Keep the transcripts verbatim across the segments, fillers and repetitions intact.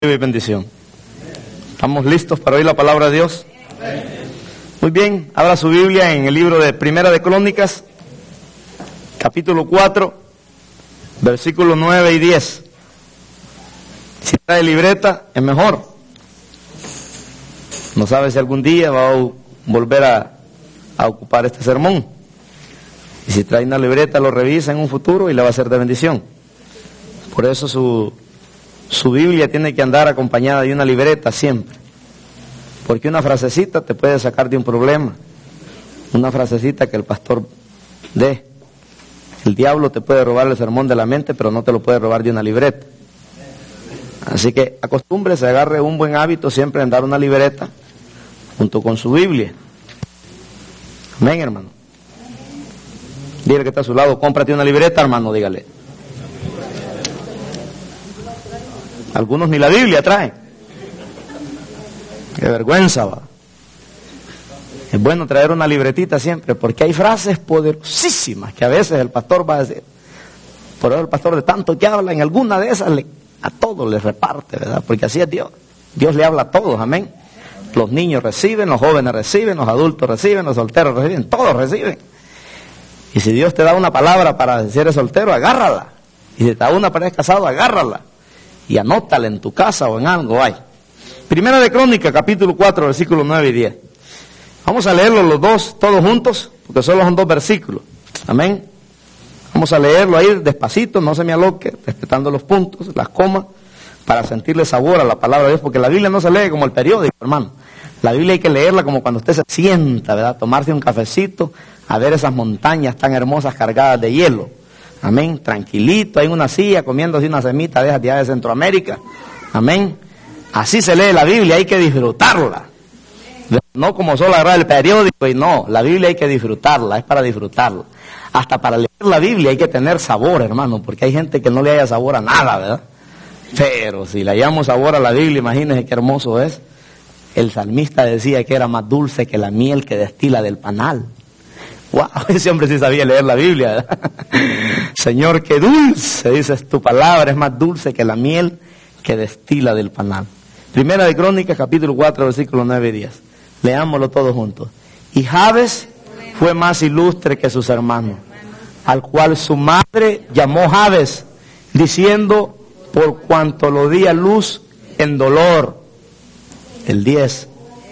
y bendición. ¿Estamos listos para oír la palabra de Dios? Muy bien, abra su Biblia en el libro de Primera de Crónicas, capítulo cuatro, versículos nueve y diez. Si trae libreta, es mejor. No sabe si algún día va a volver a, a ocupar este sermón. Y si trae una libreta, lo revisa en un futuro y le va a ser de bendición. Por eso su... Su Biblia tiene que andar acompañada de una libreta siempre. Porque una frasecita te puede sacar de un problema. Una frasecita que el pastor dé. El diablo te puede robar el sermón de la mente, pero no te lo puede robar de una libreta. Así que acostúmbrese, agarre un buen hábito siempre en dar una libreta junto con su Biblia. Amén, hermano. Dígale que está a su lado, cómprate una libreta, hermano, dígale. Algunos ni la Biblia traen. Qué vergüenza, va. Es bueno traer una libretita siempre, porque hay frases poderosísimas que a veces el pastor va a decir. Por eso el pastor, de tanto que habla, en alguna de esas le, a todos les reparte, ¿verdad? Porque así es Dios. Dios le habla a todos, amén. Los niños reciben, los jóvenes reciben, los adultos reciben, los solteros reciben, todos reciben. Y si Dios te da una palabra para decir eres soltero, agárrala. Y si te da una para eres casado, agárrala. Y anótala en tu casa o en algo hay. Primera de Crónicas, capítulo cuatro, versículos nueve y diez. Vamos a leerlo los dos, todos juntos, porque solo son dos versículos. Amén. Vamos a leerlo ahí despacito, no se me aloque, respetando los puntos, las comas, para sentirle sabor a la palabra de Dios, porque la Biblia no se lee como el periódico, hermano. La Biblia hay que leerla como cuando usted se sienta, ¿verdad? Tomarse un cafecito, a ver esas montañas tan hermosas cargadas de hielo. Amén, tranquilito, ahí en una silla, comiéndose una semita de esas de Centroamérica. Amén. Así se lee la Biblia, hay que disfrutarla. No como solo agarrar el periódico y no, la Biblia hay que disfrutarla, es para disfrutarla. Hasta para leer la Biblia hay que tener sabor, hermano, porque hay gente que no le haya sabor a nada, ¿verdad? Pero si le hallamos sabor a la Biblia, imagínense qué hermoso es. El salmista decía que era más dulce que la miel que destila del panal. Wow, ese hombre sí sabía leer la Biblia, ¿verdad? Señor, qué dulce, dices, tu palabra es más dulce que la miel que destila del panal. Primera de Crónicas, capítulo cuatro, versículos nueve y diez. Leámoslo todos juntos. Y Jabes fue más ilustre que sus hermanos, al cual su madre llamó Jabes, diciendo, por cuanto lo di a luz en dolor. El diez.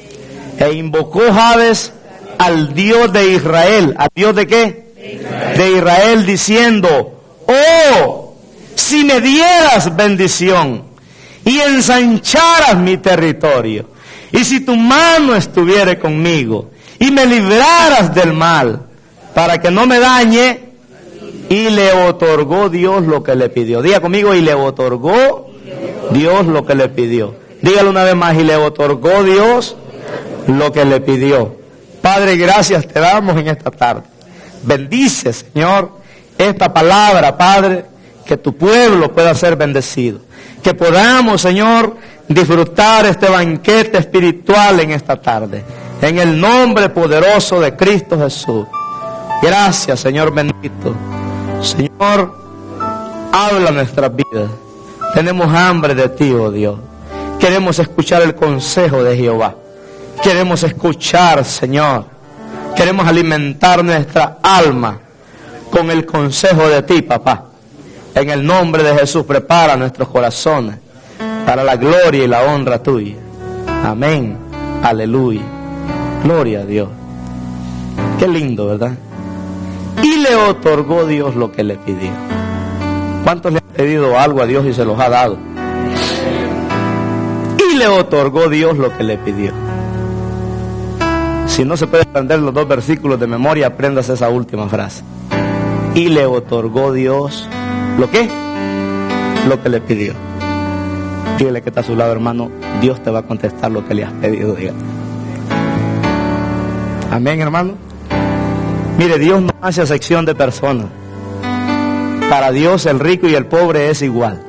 E invocó Jabes al Dios de Israel. ¿Al Dios de qué? De Israel. De Israel, diciendo, oh, si me dieras bendición y ensancharas mi territorio, y si tu mano estuviera conmigo y me libraras del mal, para que no me dañe. Y le otorgó Dios lo que le pidió. Diga conmigo, y le otorgó Dios lo que le pidió. Dígalo una vez más, y le otorgó Dios lo que le pidió. Padre, gracias te damos en esta tarde. Bendice, Señor, esta palabra, Padre, que tu pueblo pueda ser bendecido. Que podamos, Señor, disfrutar este banquete espiritual en esta tarde. En el nombre poderoso de Cristo Jesús. Gracias, Señor bendito. Señor, habla nuestras vidas. Tenemos hambre de ti, oh Dios. Queremos escuchar el consejo de Jehová. Queremos escuchar, Señor. Queremos alimentar nuestra alma con el consejo de ti, papá. En el nombre de Jesús, prepara nuestros corazones para la gloria y la honra tuya. Amén. Aleluya. Gloria a Dios. Qué lindo, ¿verdad? Y le otorgó Dios lo que le pidió. ¿Cuántos le han pedido algo a Dios y se los ha dado? Y le otorgó Dios lo que le pidió. Si no se puede aprender los dos versículos de memoria, apréndase esa última frase. Y le otorgó Dios, ¿lo qué? Lo que le pidió. Dígale que está a su lado, hermano, Dios te va a contestar lo que le has pedido, diga. Amén, hermano. Mire, Dios no hace acepción de personas. Para Dios el rico y el pobre es igual.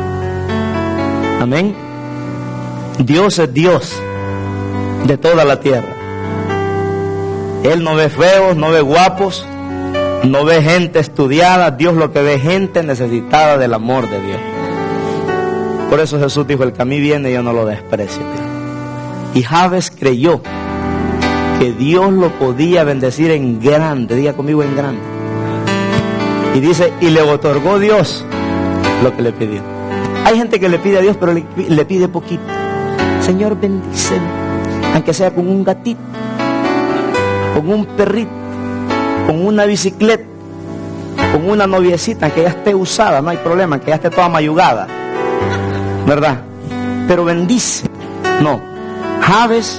Amén. Dios es Dios de toda la tierra. Él no ve feos, no ve guapos, no ve gente estudiada. Dios lo que ve gente necesitada del amor de Dios. Por eso Jesús dijo, el que a mí viene yo no lo desprecio. Y Jabes creyó que Dios lo podía bendecir en grande. Diga conmigo, en grande. Y dice, y le otorgó Dios lo que le pidió. Hay gente que le pide a Dios, pero le, le pide poquito. Señor, bendíceme, aunque sea con un gatito, con un perrito, con una bicicleta, con una noviecita que ya esté usada, no hay problema, que ya esté toda mayugada, ¿verdad? Pero bendice. No, Jabes,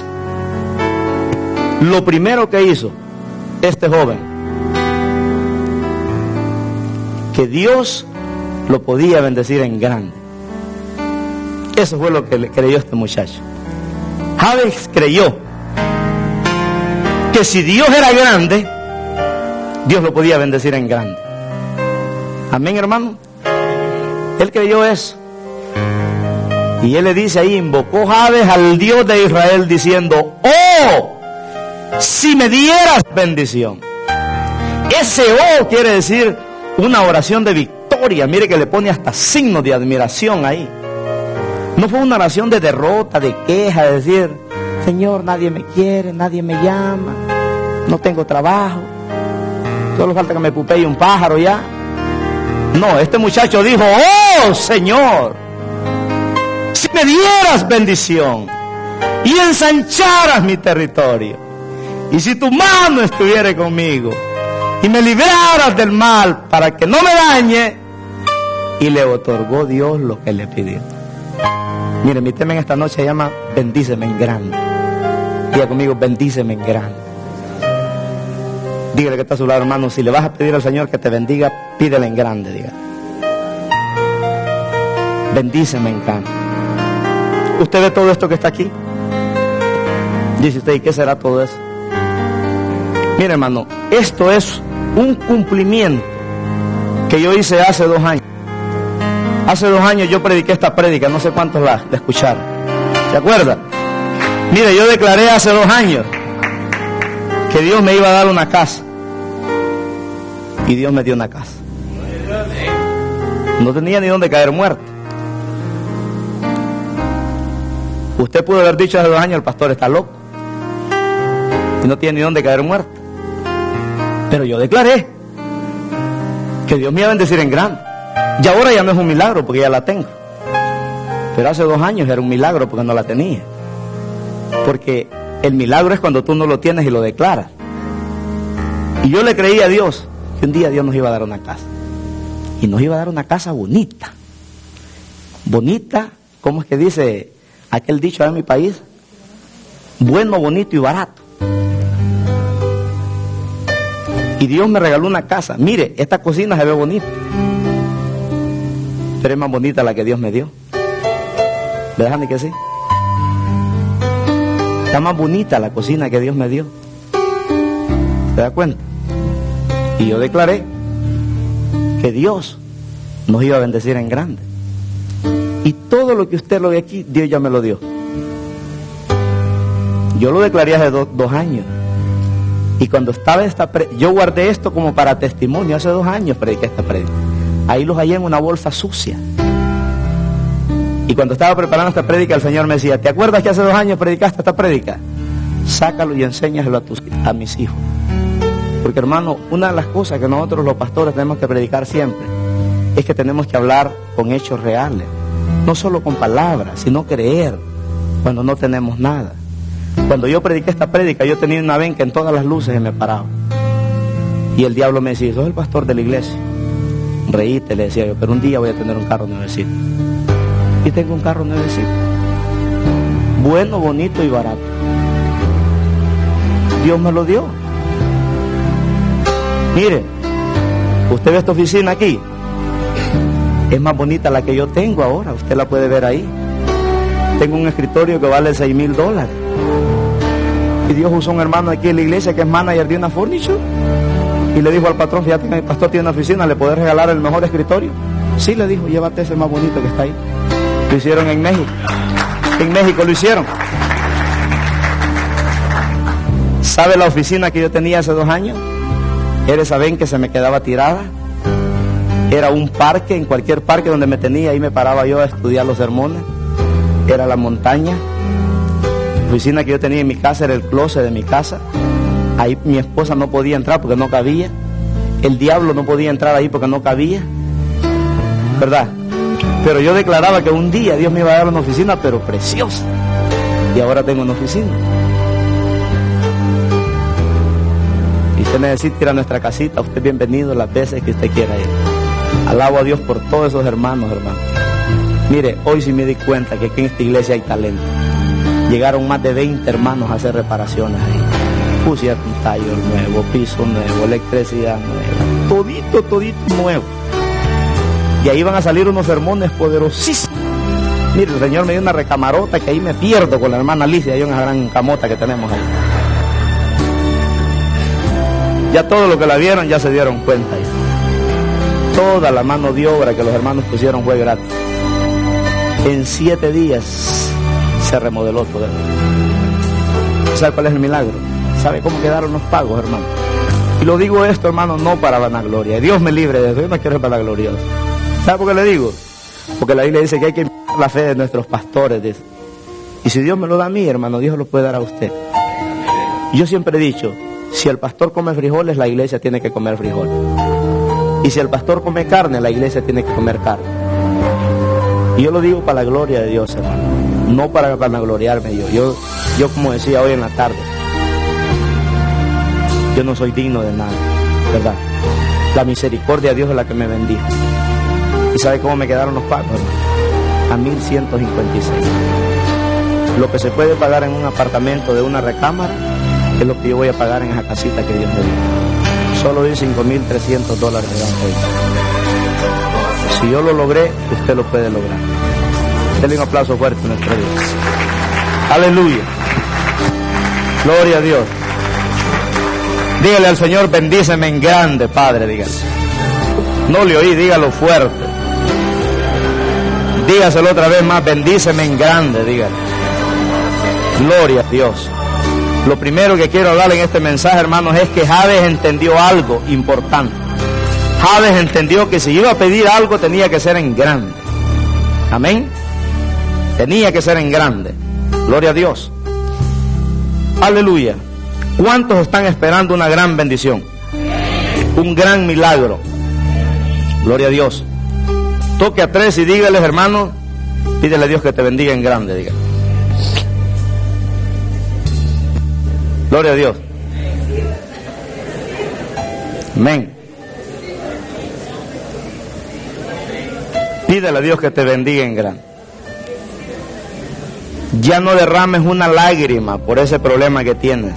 lo primero que hizo este joven, que Dios lo podía bendecir en grande. Eso fue lo que le creyó este muchacho. Jabes creyó que si Dios era grande, Dios lo podía bendecir en grande. Amén, hermano. Él creyó eso. Y él le dice ahí, invocó Jabes al Dios de Israel diciendo, oh, si me dieras bendición. Ese oh quiere decir una oración de victoria. Mire que le pone hasta signos de admiración ahí. No fue una oración de derrota, de queja, de decir, Señor, nadie me quiere, nadie me llama, no tengo trabajo, solo falta que me pupee un pájaro ya. No, este muchacho dijo, oh Señor, si me dieras bendición y ensancharas mi territorio, y si tu mano estuviera conmigo y me libraras del mal para que no me dañe, y le otorgó Dios lo que le pidió. Mire, mi tema en esta noche se llama bendíceme en grande. Diga conmigo, bendíceme en grande. Dígale que está a su lado, hermano, si le vas a pedir al Señor que te bendiga, pídele en grande, diga. Bendíceme en grande. ¿Usted ve todo esto que está aquí? Dice usted, ¿y qué será todo eso? Mire, hermano, esto es un cumplimiento que yo hice hace dos años. Hace dos años yo prediqué esta prédica, no sé cuántos la, la escucharon. ¿Se acuerdan? Mire, yo declaré hace dos años que Dios me iba a dar una casa. Y Dios me dio una casa. No tenía ni dónde caer muerto. Usted pudo haber dicho hace dos años, el pastor está loco. Y no tiene ni dónde caer muerto. Pero yo declaré que Dios me iba a bendecir en grande. Y ahora ya no es un milagro porque ya la tengo. Pero hace dos años era un milagro porque no la tenía. Porque el milagro es cuando tú no lo tienes y lo declaras. Y yo le creí a Dios que un día Dios nos iba a dar una casa. Y nos iba a dar una casa bonita. Bonita, ¿cómo es que dice aquel dicho en mi país? Bueno, bonito y barato. Y Dios me regaló una casa. Mire, esta cocina se ve bonita. Pero es más bonita la que Dios me dio. ¿Verdad ni que sí? Está más bonita la cocina que Dios me dio. ¿Se da cuenta? Y yo declaré que Dios nos iba a bendecir en grande. Y todo lo que usted lo ve aquí, Dios ya me lo dio. Yo lo declaré hace do, dos años. Y cuando estaba esta pre yo guardé esto como para testimonio. Hace dos años prediqué esta prédica. Ahí los hallé en una bolsa sucia. Y cuando estaba preparando esta prédica, el Señor me decía, ¿te acuerdas que hace dos años predicaste esta prédica? Sácalo y enséñaselo a, tus, a mis hijos. Porque, hermano, una de las cosas que nosotros los pastores tenemos que predicar siempre es que tenemos que hablar con hechos reales. No solo con palabras, sino creer cuando no tenemos nada. Cuando yo prediqué esta prédica, yo tenía una vez que en todas las luces se me paraba. Y el diablo me decía, ¿sos el pastor de la iglesia? Reíte, le decía yo, pero un día voy a tener un carro nuevecito. Y tengo un carro nuevecito. Bueno, bonito y barato. Dios me lo dio. Mire, usted ve esta oficina aquí. Es más bonita la que yo tengo ahora. Usted la puede ver ahí. Tengo un escritorio que vale seis mil dólares. Y Dios usó un hermano aquí en la iglesia que es manager de una furniture. Y le dijo al patrón, fíjate que mi pastor tiene una oficina, ¿le podés regalar el mejor escritorio? Sí, le dijo, llévate ese más bonito que está ahí. Lo hicieron en México. En México lo hicieron. ¿Sabe la oficina que yo tenía hace dos años? Era esa ven que se me quedaba tirada. Era un parque, en cualquier parque donde me tenía, ahí me paraba yo a estudiar los sermones. Era la montaña. La oficina que yo tenía en mi casa era el closet de mi casa. Ahí mi esposa no podía entrar porque no cabía. El diablo no podía entrar ahí porque no cabía. ¿Verdad? Pero yo declaraba que un día Dios me iba a dar una oficina, pero preciosa. Y ahora tengo una oficina. Y usted necesita ir a nuestra casita, usted es bienvenido las veces que usted quiera ir. Alabo a Dios por todos esos hermanos, hermanos. Mire, hoy sí me di cuenta que aquí en esta iglesia hay talento. Llegaron más de veinte hermanos a hacer reparaciones ahí. Pusieron un tallo nuevo, piso nuevo, electricidad nueva, todito, todito nuevo. Y ahí van a salir unos sermones poderosísimos. Mire, el Señor me dio una recamarota que ahí me pierdo con la hermana Alicia, hay una gran camota que tenemos ahí. Ya todo lo que la vieron ya se dieron cuenta. Ya. Toda la mano de obra que los hermanos pusieron fue gratis. En siete días se remodeló todo. ¿Sabe cuál es el milagro? ¿Sabe cómo quedaron los pagos, hermano? Y lo digo esto, hermano, no para vanagloria. Dios me libre de eso, yo no quiero ser vanaglorioso. ¿Sabe por qué le digo? Porque la Biblia dice que hay que imitar la fe de nuestros pastores. Dice. Y si Dios me lo da a mí, hermano, Dios lo puede dar a usted. Yo siempre he dicho, si el pastor come frijoles, la iglesia tiene que comer frijoles. Y si el pastor come carne, la iglesia tiene que comer carne. Y yo lo digo para la gloria de Dios, hermano. No para vanagloriarme yo. Yo, yo como decía hoy en la tarde, yo no soy digno de nada, ¿verdad? La misericordia de Dios es la que me bendijo. ¿Y sabe cómo me quedaron los pagos, hermano? A mil ciento cincuenta y seis. Lo que se puede pagar en un apartamento de una recámara es lo que yo voy a pagar en esa casita que Dios me dio. Solo di cinco mil trescientos dólares de hoy. Si yo lo logré, usted lo puede lograr. Denle un aplauso fuerte a nuestro Dios. Aleluya. Gloria a Dios. Dígale al Señor, bendíceme en grande, Padre, dígale. No le oí, dígalo fuerte. Dígaselo otra vez más, bendíceme en grande, dígale. Gloria a Dios. Lo primero que quiero hablar en este mensaje, hermanos, es que Jabes entendió algo importante. Jabes entendió que si iba a pedir algo tenía que ser en grande. Amén. Tenía que ser en grande. Gloria a Dios. Aleluya. ¿Cuántos están esperando una gran bendición? Un gran milagro. Gloria a Dios. Toque a tres y dígales, hermano, pídele a Dios que te bendiga en grande, dígale. Gloria a Dios. Amén. Pídele a Dios que te bendiga en grande. Ya no derrames una lágrima por ese problema que tienes.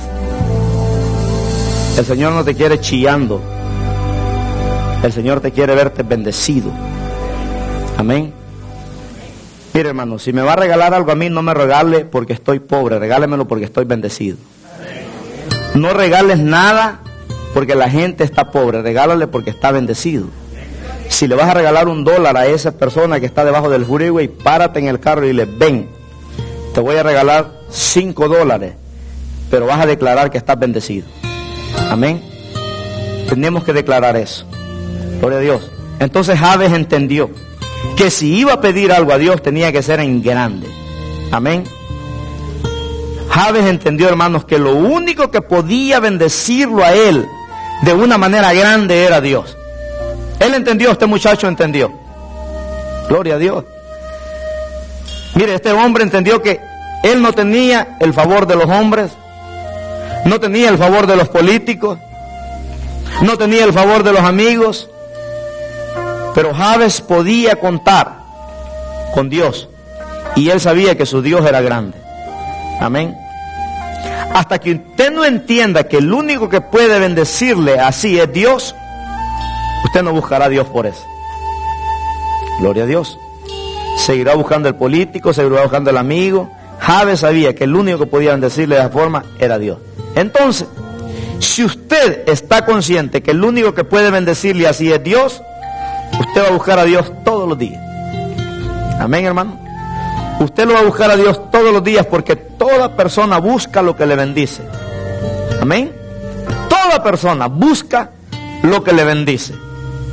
El Señor no te quiere chillando. El Señor te quiere verte bendecido. Amén. Mire, hermano, si me va a regalar algo a mí, no me regale porque estoy pobre, regálemelo porque estoy bendecido. No regales nada porque la gente está pobre, regálale porque está bendecido. Si le vas a regalar un dólar a esa persona que está debajo del freeway, párate en el carro y le ven, te voy a regalar cinco dólares, pero vas a declarar que estás bendecido. Amén. Tenemos que declarar eso. Gloria a Dios. Entonces Jabes entendió que si iba a pedir algo a Dios tenía que ser en grande. Amén. Jabes entendió, hermanos, que lo único que podía bendecirlo a él de una manera grande era Dios. Él entendió, este muchacho entendió. Gloria a Dios. Mire, este hombre entendió que él no tenía el favor de los hombres, no tenía el favor de los políticos, no tenía el favor de los amigos, pero Jabes podía contar con Dios y él sabía que su Dios era grande. Amén. Hasta que usted no entienda que el único que puede bendecirle así es Dios, usted no buscará a Dios por eso. Gloria a Dios. Seguirá buscando el político, seguirá buscando el amigo. Jabes sabía que el único que podía bendecirle de esa forma era Dios. Entonces, si usted está consciente que el único que puede bendecirle así es Dios, usted va a buscar a Dios todos los días. Amén, hermano. Usted lo va a buscar a Dios todos los días porque toda persona busca lo que le bendice. Amén. Toda persona busca lo que le bendice.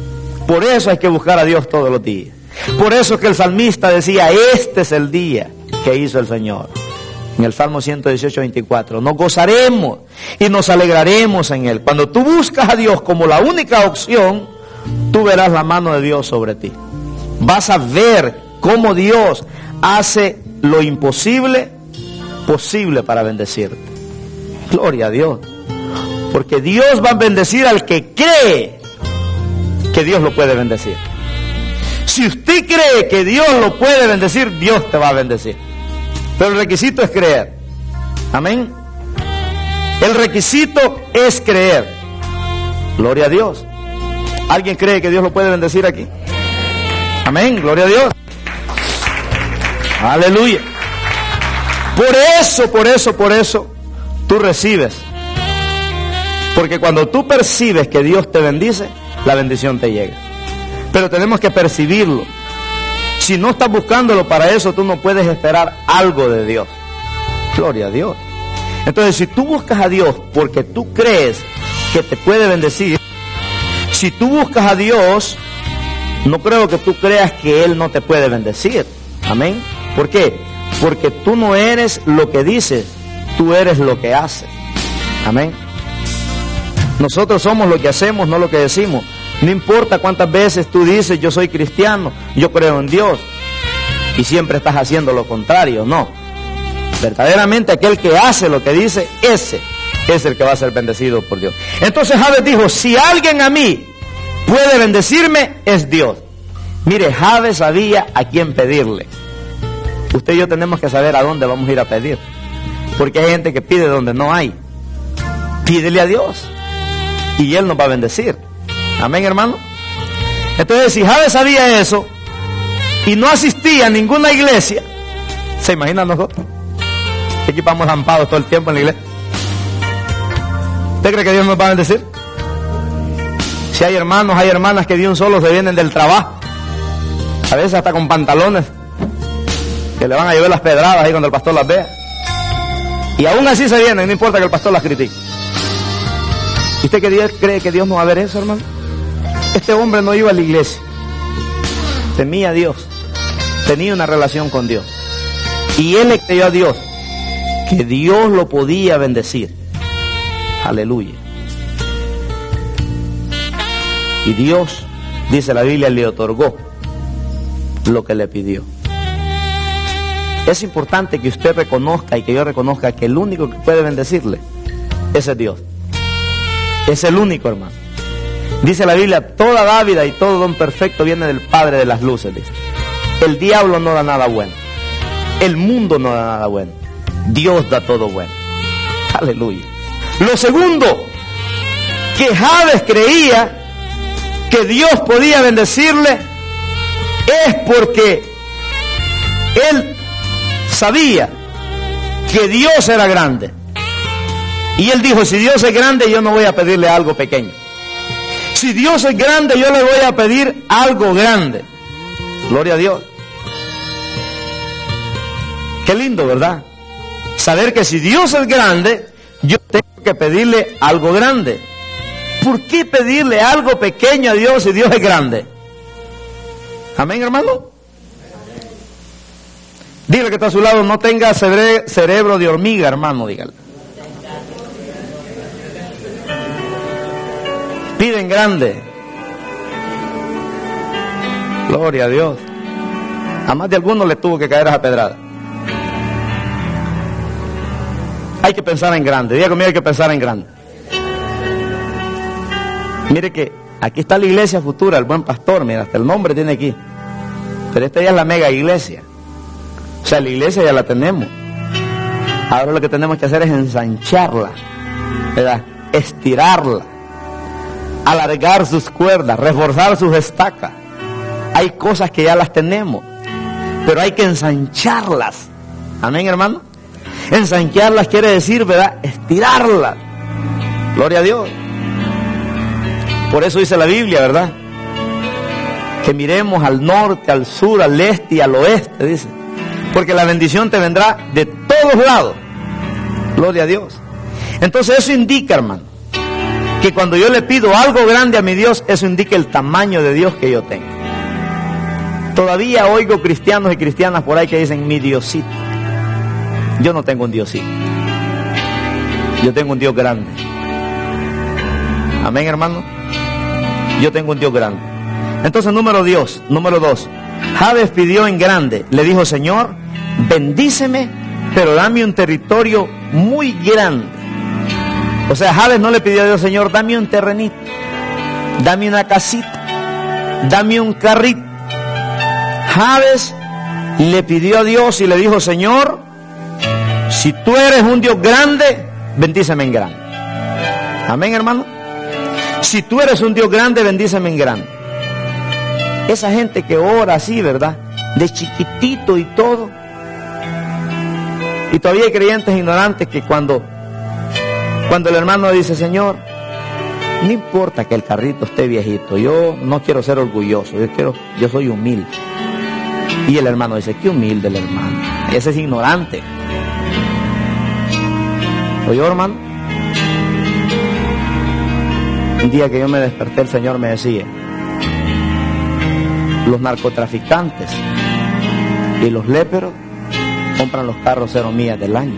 Por eso hay que buscar a Dios todos los días. Por eso es que el salmista decía, este es el día que hizo el Señor. En el Salmo ciento dieciocho, veinticuatro, nos gozaremos y nos alegraremos en Él. Cuando tú buscas a Dios como la única opción, tú verás la mano de Dios sobre ti. Vas a ver cómo Dios hace lo imposible posible para bendecirte. Gloria a Dios. Porque Dios va a bendecir al que cree que Dios lo puede bendecir. Si usted cree que Dios lo puede bendecir, Dios te va a bendecir. Pero el requisito es creer. Amén. El requisito es creer. Gloria a Dios. ¿Alguien cree que Dios lo puede bendecir aquí? Amén. Gloria a Dios. Aleluya. Por eso, por eso, por eso, tú recibes. Porque cuando tú percibes que Dios te bendice, la bendición te llega. Pero tenemos que percibirlo. Si no estás buscándolo para eso, tú no puedes esperar algo de Dios. Gloria a Dios. Entonces, si tú buscas a Dios porque tú crees que te puede bendecir, si tú buscas a Dios, no creo que tú creas que Él no te puede bendecir. Amén. ¿Por qué? Porque tú no eres lo que dices, tú eres lo que haces. Amén. Nosotros somos lo que hacemos, no lo que decimos. No importa cuántas veces tú dices, yo soy cristiano, yo creo en Dios, y siempre estás haciendo lo contrario. No. Verdaderamente aquel que hace lo que dice, ese es el que va a ser bendecido por Dios. Entonces Jabes dijo, si alguien a mí puede bendecirme, es Dios. Mire, Jabes sabía a quién pedirle. Usted y yo tenemos que saber a dónde vamos a ir a pedir. Porque hay gente que pide donde no hay. Pídele a Dios y Él nos va a bendecir. Amén, hermano. Entonces, si Jabes sabía eso y no asistía a ninguna iglesia, ¿se imaginan nosotros? Aquí vamos lampados todo el tiempo en la iglesia. ¿Usted cree que Dios nos va a bendecir? Si hay hermanos, hay hermanas que de un solo se vienen del trabajo, a veces hasta con pantalones, que le van a llevar las pedradas ahí cuando el pastor las vea, y aún así se vienen, no importa que el pastor las critique. ¿Y usted cree que Dios no va a ver eso, hermano? Este hombre no iba a la iglesia, temía a Dios, tenía una relación con Dios, y él le creyó a Dios que Dios lo podía bendecir. Aleluya. Y Dios, dice la Biblia, le otorgó lo que le pidió. Es importante que usted reconozca y que yo reconozca que el único que puede bendecirle, ese es Dios. Es el único, hermano. Dice la Biblia, toda dávida y todo don perfecto viene del Padre de las luces. Dice. El diablo no da nada bueno. El mundo no da nada bueno. Dios da todo bueno. Aleluya. Lo segundo, que Jabes creía que Dios podía bendecirle, es porque él sabía que Dios era grande. Y él dijo, si Dios es grande, yo no voy a pedirle algo pequeño. Si Dios es grande, yo le voy a pedir algo grande. Gloria a Dios. Qué lindo, ¿verdad? Saber que si Dios es grande, yo tengo que pedirle algo grande. ¿Por qué pedirle algo pequeño a Dios si Dios es grande? Amén, hermano. Dile que está a su lado, no tenga cere- cerebro de hormiga, hermano, dígale. Piden grande. Gloria a Dios. A más de algunos les tuvo que caer esa pedrada. Hay que pensar en grande. Diga conmigo, hay que pensar en grande. Mire que aquí está la iglesia futura, el buen pastor, mira, hasta el nombre tiene aquí. Pero esta ya es la mega iglesia. O sea, la iglesia ya la tenemos. Ahora lo que tenemos que hacer es ensancharla, ¿verdad? Estirarla, alargar sus cuerdas, reforzar sus estacas. Hay cosas que ya las tenemos, pero hay que ensancharlas. Amén, hermano. Ensancharlas quiere decir, ¿verdad? Estirarlas. Gloria a Dios. Por eso dice la Biblia, ¿verdad? Que miremos al norte, al sur, al este y al oeste, dice. Porque la bendición te vendrá de todos lados. Gloria a Dios. Entonces eso indica, hermano, que cuando yo le pido algo grande a mi Dios, eso indica el tamaño de Dios que yo tengo. Todavía oigo cristianos y cristianas por ahí que dicen mi Diosito. Yo no tengo un Diosito. Yo tengo un Dios grande. Amén, hermano. Yo tengo un Dios grande. Entonces, número Dios, número dos. Jabes pidió en grande. Le dijo, Señor, bendíceme, pero dame un territorio muy grande. O sea, Jabes no le pidió a Dios, Señor, dame un terrenito, dame una casita, dame un carrito. Jabes le pidió a Dios y le dijo, Señor, si tú eres un Dios grande, bendíceme en grande. Amén, hermano. Si tú eres un Dios grande, bendíceme en grande. Esa gente que ora así, ¿verdad? De chiquitito y todo. Y todavía hay creyentes ignorantes que cuando, cuando el hermano dice, Señor, no importa que el carrito esté viejito, yo no quiero ser orgulloso, yo quiero, yo soy humilde. Y el hermano dice, qué humilde el hermano. Ese es ignorante. ¿Oyó, hermano? Un día que yo me desperté, el Señor me decía, los narcotraficantes y los léperos compran los carros cero millas del año.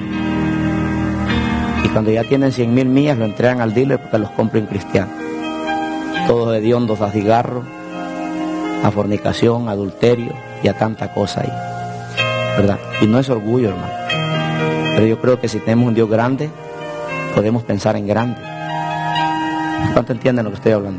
Y cuando ya tienen cien mil millas, lo entregan al dealer porque los compra un cristiano. Todos hediondos a cigarro, a fornicación, adulterio y a tanta cosa ahí, ¿verdad? Y no es orgullo, hermano. Pero yo creo que si tenemos un Dios grande, podemos pensar en grande. ¿Cuánto entienden lo que estoy hablando?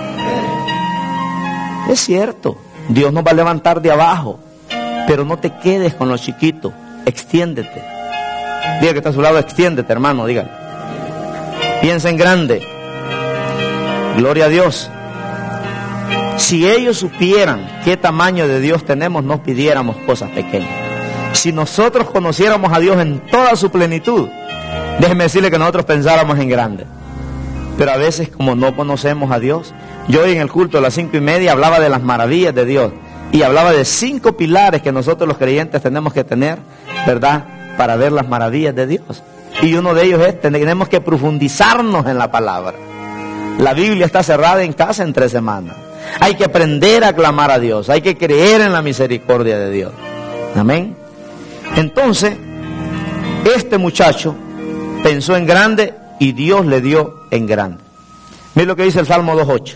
Es cierto, Dios nos va a levantar de abajo, pero no te quedes con lo chiquito, extiéndete. Diga que está a su lado, extiéndete, hermano, dígale. Piensa en grande. Gloria a Dios. Si ellos supieran qué tamaño de Dios tenemos, no pidiéramos cosas pequeñas. Si nosotros conociéramos a Dios en toda su plenitud, déjeme decirle que nosotros pensáramos en grande. Pero a veces, como no conocemos a Dios, yo hoy en el culto a las cinco y media hablaba de las maravillas de Dios y hablaba de cinco pilares que nosotros los creyentes tenemos que tener, ¿verdad?, para ver las maravillas de Dios. Y uno de ellos es, tenemos que profundizarnos en la palabra. La Biblia está cerrada en casa en tres semanas. Hay que aprender a clamar a Dios, hay que creer en la misericordia de Dios. Amén. Entonces, este muchacho pensó en grande y Dios le dio en grande. Mire lo que dice el Salmo dos ocho.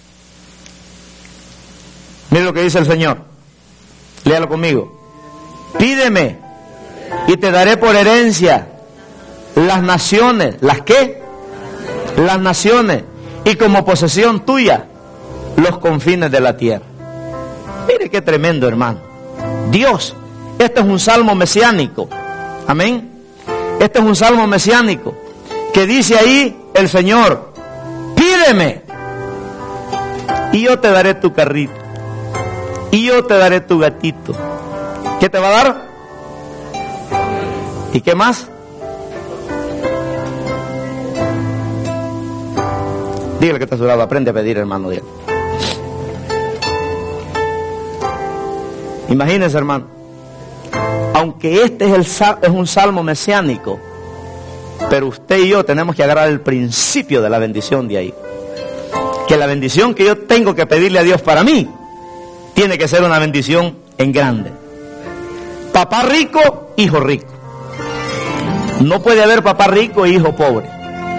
Mire lo que dice el Señor. Léalo conmigo. Pídeme y te daré por herencia las naciones. ¿Las qué? Las naciones. Y como posesión tuya, los confines de la tierra. Mire qué tremendo, hermano. Dios, este es un salmo mesiánico. Amén. Este es un salmo mesiánico que dice ahí el Señor, pídeme y yo te daré tu carrito y yo te daré tu gatito. ¿Qué te va a dar? ¿Y qué más? Dígale que está a su lado, aprende a pedir, hermano. Dígale. Imagínense, hermano, aunque este es, el, es un salmo mesiánico, pero usted y yo tenemos que agarrar el principio de la bendición de ahí. Que la bendición que yo tengo que pedirle a Dios para mí, tiene que ser una bendición en grande. Papá rico, hijo rico. No puede haber papá rico e hijo pobre.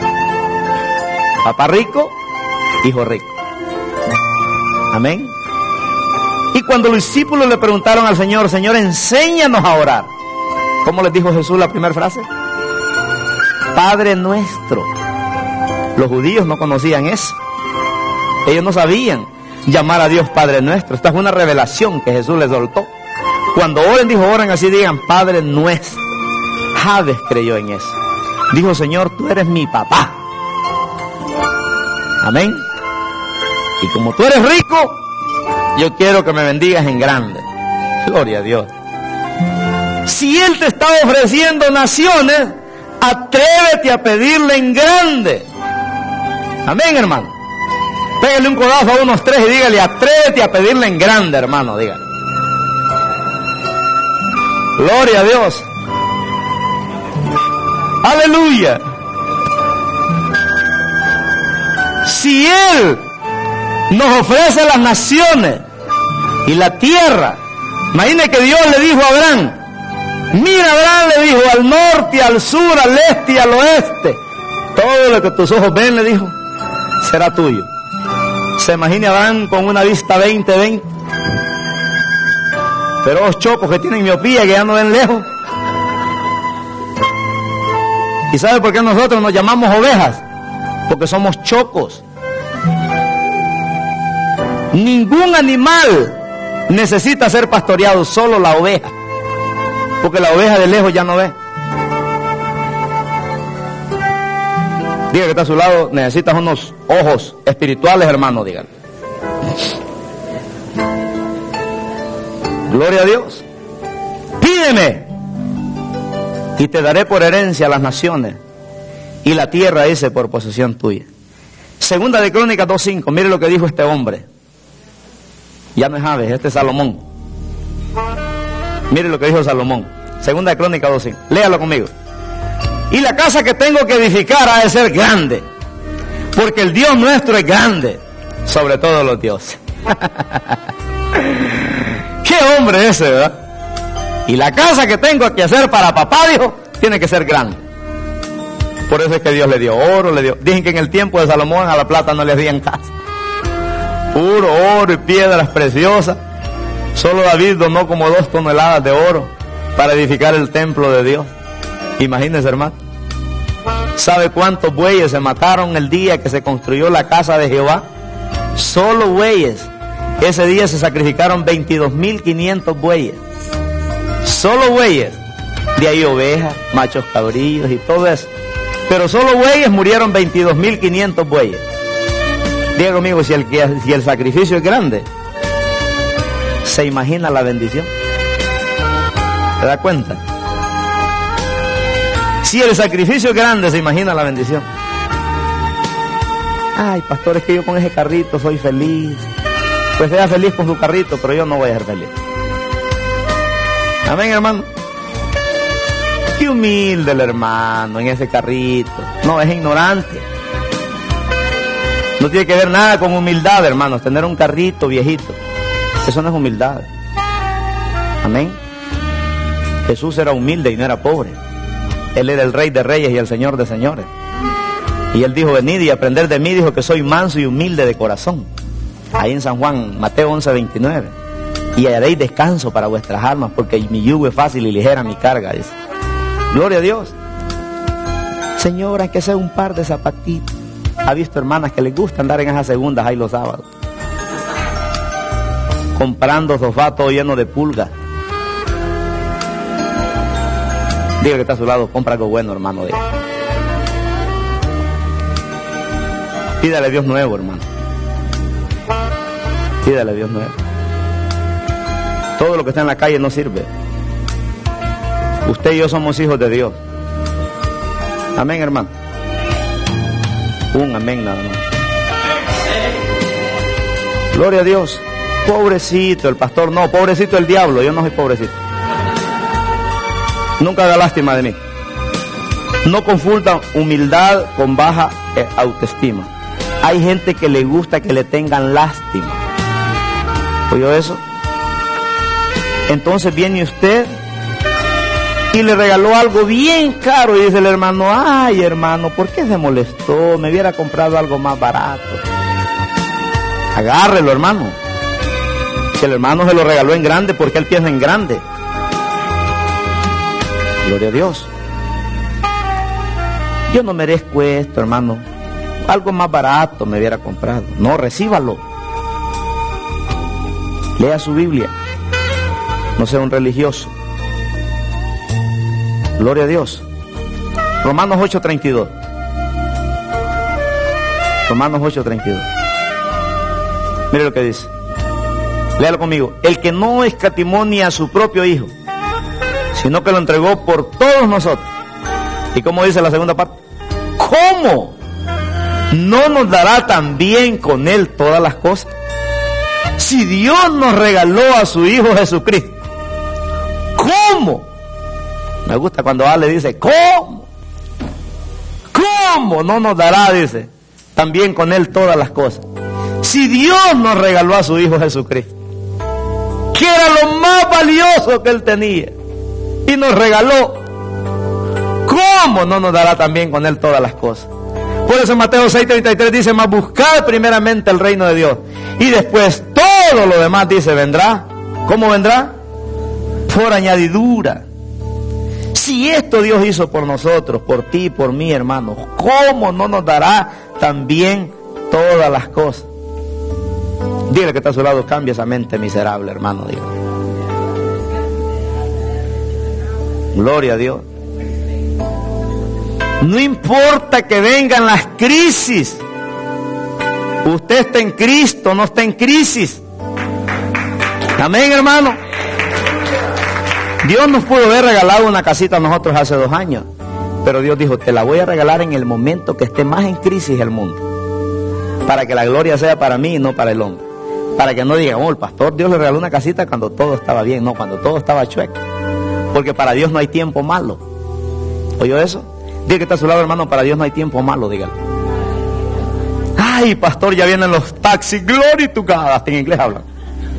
Papá rico, hijo rico. Amén. Y cuando los discípulos le preguntaron al Señor, Señor, enséñanos a orar, ¿cómo les dijo Jesús la primera frase? Padre nuestro. Los judíos no conocían eso. Ellos no sabían llamar a Dios Padre nuestro. Esta es una revelación que Jesús les soltó. Cuando oren, dijo, oren así, digan Padre nuestro. Jabes creyó en eso. Dijo, Señor, tú eres mi papá. Amén. Y como tú eres rico, yo quiero que me bendigas en grande. Gloria a Dios. Si Él te está ofreciendo naciones, atrévete a pedirle en grande. Amén, hermano. Pégale un codazo a unos tres y dígale, atrévete a pedirle en grande, hermano, dígale. Gloria a Dios. Aleluya. Si Él nos ofrece las naciones y la tierra, imagine que Dios le dijo a Abraham, mira, Abraham le dijo, al norte, al sur, al este y al oeste, todo lo que tus ojos ven, le dijo, será tuyo. Se imagina Abraham con una vista veinte veinte, pero los chocos que tienen miopía, que ya no ven lejos. ¿Y sabe por qué nosotros nos llamamos ovejas? Porque somos chocos. Ningún animal necesita ser pastoreado, solo la oveja, porque la oveja de lejos ya no ve. Diga que está a su lado, necesitas unos ojos espirituales, hermano, díganle. Gloria a Dios. Pídeme y te daré por herencia las naciones y la tierra dice por posesión tuya. Segunda de Crónicas dos cinco, mire lo que dijo este hombre. Ya no es Jabes, este es Salomón. Mire lo que dijo Salomón. Segunda de Crónicas dos cinco, léalo conmigo. Y la casa que tengo que edificar ha de ser grande, porque el Dios nuestro es grande sobre todos los dioses. Qué hombre ese, ¿verdad? Y la casa que tengo que hacer para papá, dijo, tiene que ser grande. Por eso es que Dios le dio oro, le dio. Dicen que en el tiempo de Salomón a la plata no le hacían casa. Puro oro y piedras preciosas. Solo David donó como dos toneladas de oro para edificar el templo de Dios. Imagínense, hermano. ¿Sabe cuántos bueyes se mataron el día que se construyó la casa de Jehová? Solo bueyes. Ese día se sacrificaron veintidós mil quinientos bueyes. Solo bueyes. De ahí ovejas, machos cabrillos y todo eso. Pero solo bueyes murieron veintidós mil quinientos bueyes. Diga conmigo, si el, si el sacrificio es grande, ¿se imagina la bendición? ¿Se da cuenta? Si el sacrificio es grande, se imagina la bendición. Ay, pastor, es que yo con ese carrito soy feliz. Pues sea feliz con su carrito, pero yo no voy a ser feliz. Amén, hermano. Qué humilde el hermano en ese carrito. No, es ignorante. No tiene que ver nada con humildad, hermanos. Tener un carrito viejito, eso no es humildad. Amén. Jesús era humilde y no era pobre. Él era el Rey de Reyes y el Señor de Señores. Y Él dijo, venid y aprender de mí, dijo que soy manso y humilde de corazón. Ahí en San Juan, Mateo once veintinueve. Y haréis descanso para vuestras almas, porque mi yugo es fácil y ligera mi carga, dice. Gloria a Dios. Señora, que sea un par de zapatitos. ¿Ha visto hermanas que les gusta andar en esas segundas ahí los sábados? Comprando sofá todo lleno de pulgas. Diga que está a su lado, compra algo bueno, hermano. Diga. Pídale a Dios nuevo, hermano. Pídale a Dios nuevo. Todo lo que está en la calle no sirve. Usted y yo somos hijos de Dios. Amén, hermano. Un amén nada más. Gloria a Dios. Pobrecito el pastor. No, pobrecito el diablo. Yo no soy pobrecito. Nunca haga lástima de mí. No confundan humildad con baja autoestima. Hay gente que le gusta que le tengan lástima. ¿Oyó eso? Entonces viene usted y le regaló algo bien caro y dice el hermano, ay hermano, ¿por qué se molestó? Me hubiera comprado algo más barato. Agárrelo, hermano. Si el hermano se lo regaló en grande, ¿por qué él piensa en grande? Gloria a Dios. Yo no merezco esto, hermano. Algo más barato me hubiera comprado. No, recíbalo. Lea su Biblia. No sea un religioso. Gloria a Dios. Romanos ocho treinta y dos. Romanos ocho treinta y dos. Mire lo que dice. Léalo conmigo. El que no escatimó ni a su propio hijo, sino que lo entregó por todos nosotros. ¿Y cómo dice la segunda parte? ¿Cómo no nos dará también con él todas las cosas? Si Dios nos regaló a su Hijo Jesucristo, ¿cómo? Me gusta cuando Ale dice, ¿cómo? ¿Cómo no nos dará, dice, también con Él todas las cosas. Si Dios nos regaló a su Hijo Jesucristo, que era lo más valioso que Él tenía, y nos regaló, ¿cómo no nos dará también con Él todas las cosas? Por eso en Mateo seis treinta y tres dice, mas buscad primeramente el reino de Dios, y después todo lo demás, dice, vendrá. ¿Cómo vendrá? Por añadidura. Si esto Dios hizo por nosotros, por ti, por mí, hermanos, ¿cómo no nos dará también todas las cosas? Dile que está a su lado, cambia esa mente miserable, hermano. Dígale. Gloria a Dios. No importa que vengan las crisis. Usted está en Cristo, no está en crisis. Amén, hermano. Dios nos pudo haber regalado una casita a nosotros hace dos años, pero Dios dijo, te la voy a regalar en el momento que esté más en crisis el mundo, para que la gloria sea para mí y no para el hombre. Para que no digan, oh, el pastor Dios le regaló una casita cuando todo estaba bien. No, cuando todo estaba chueco. Porque para Dios no hay tiempo malo. ¿Oyó eso? Diga que está a su lado, hermano, para Dios no hay tiempo malo, dígale. Ay, pastor, ya vienen los taxis, glory to God. Hasta en inglés hablan.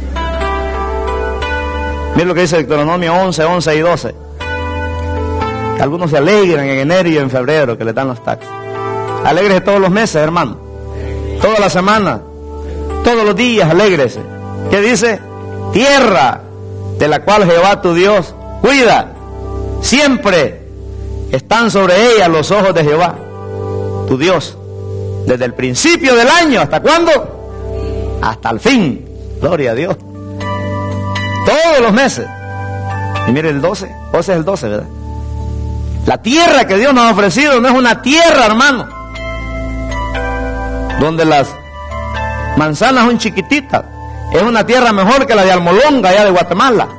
Miren lo que dice Deuteronomio once, once y doce. Algunos se alegran en enero y en febrero que le dan los taxis. Alégrese todos los meses, hermano. Toda la semana. Todos los días, alégrese. ¿Qué dice? Tierra de la cual Jehová tu Dios cuida. Siempre están sobre ella los ojos de Jehová, tu Dios. Desde el principio del año, ¿hasta cuándo? Hasta el fin. Gloria a Dios. Todos los meses. Y mire el doce, doce es el doce, ¿verdad? La tierra que Dios nos ha ofrecido no es una tierra, hermano, donde las manzanas son chiquititas. Es una tierra mejor que la de Almolonga, allá de Guatemala,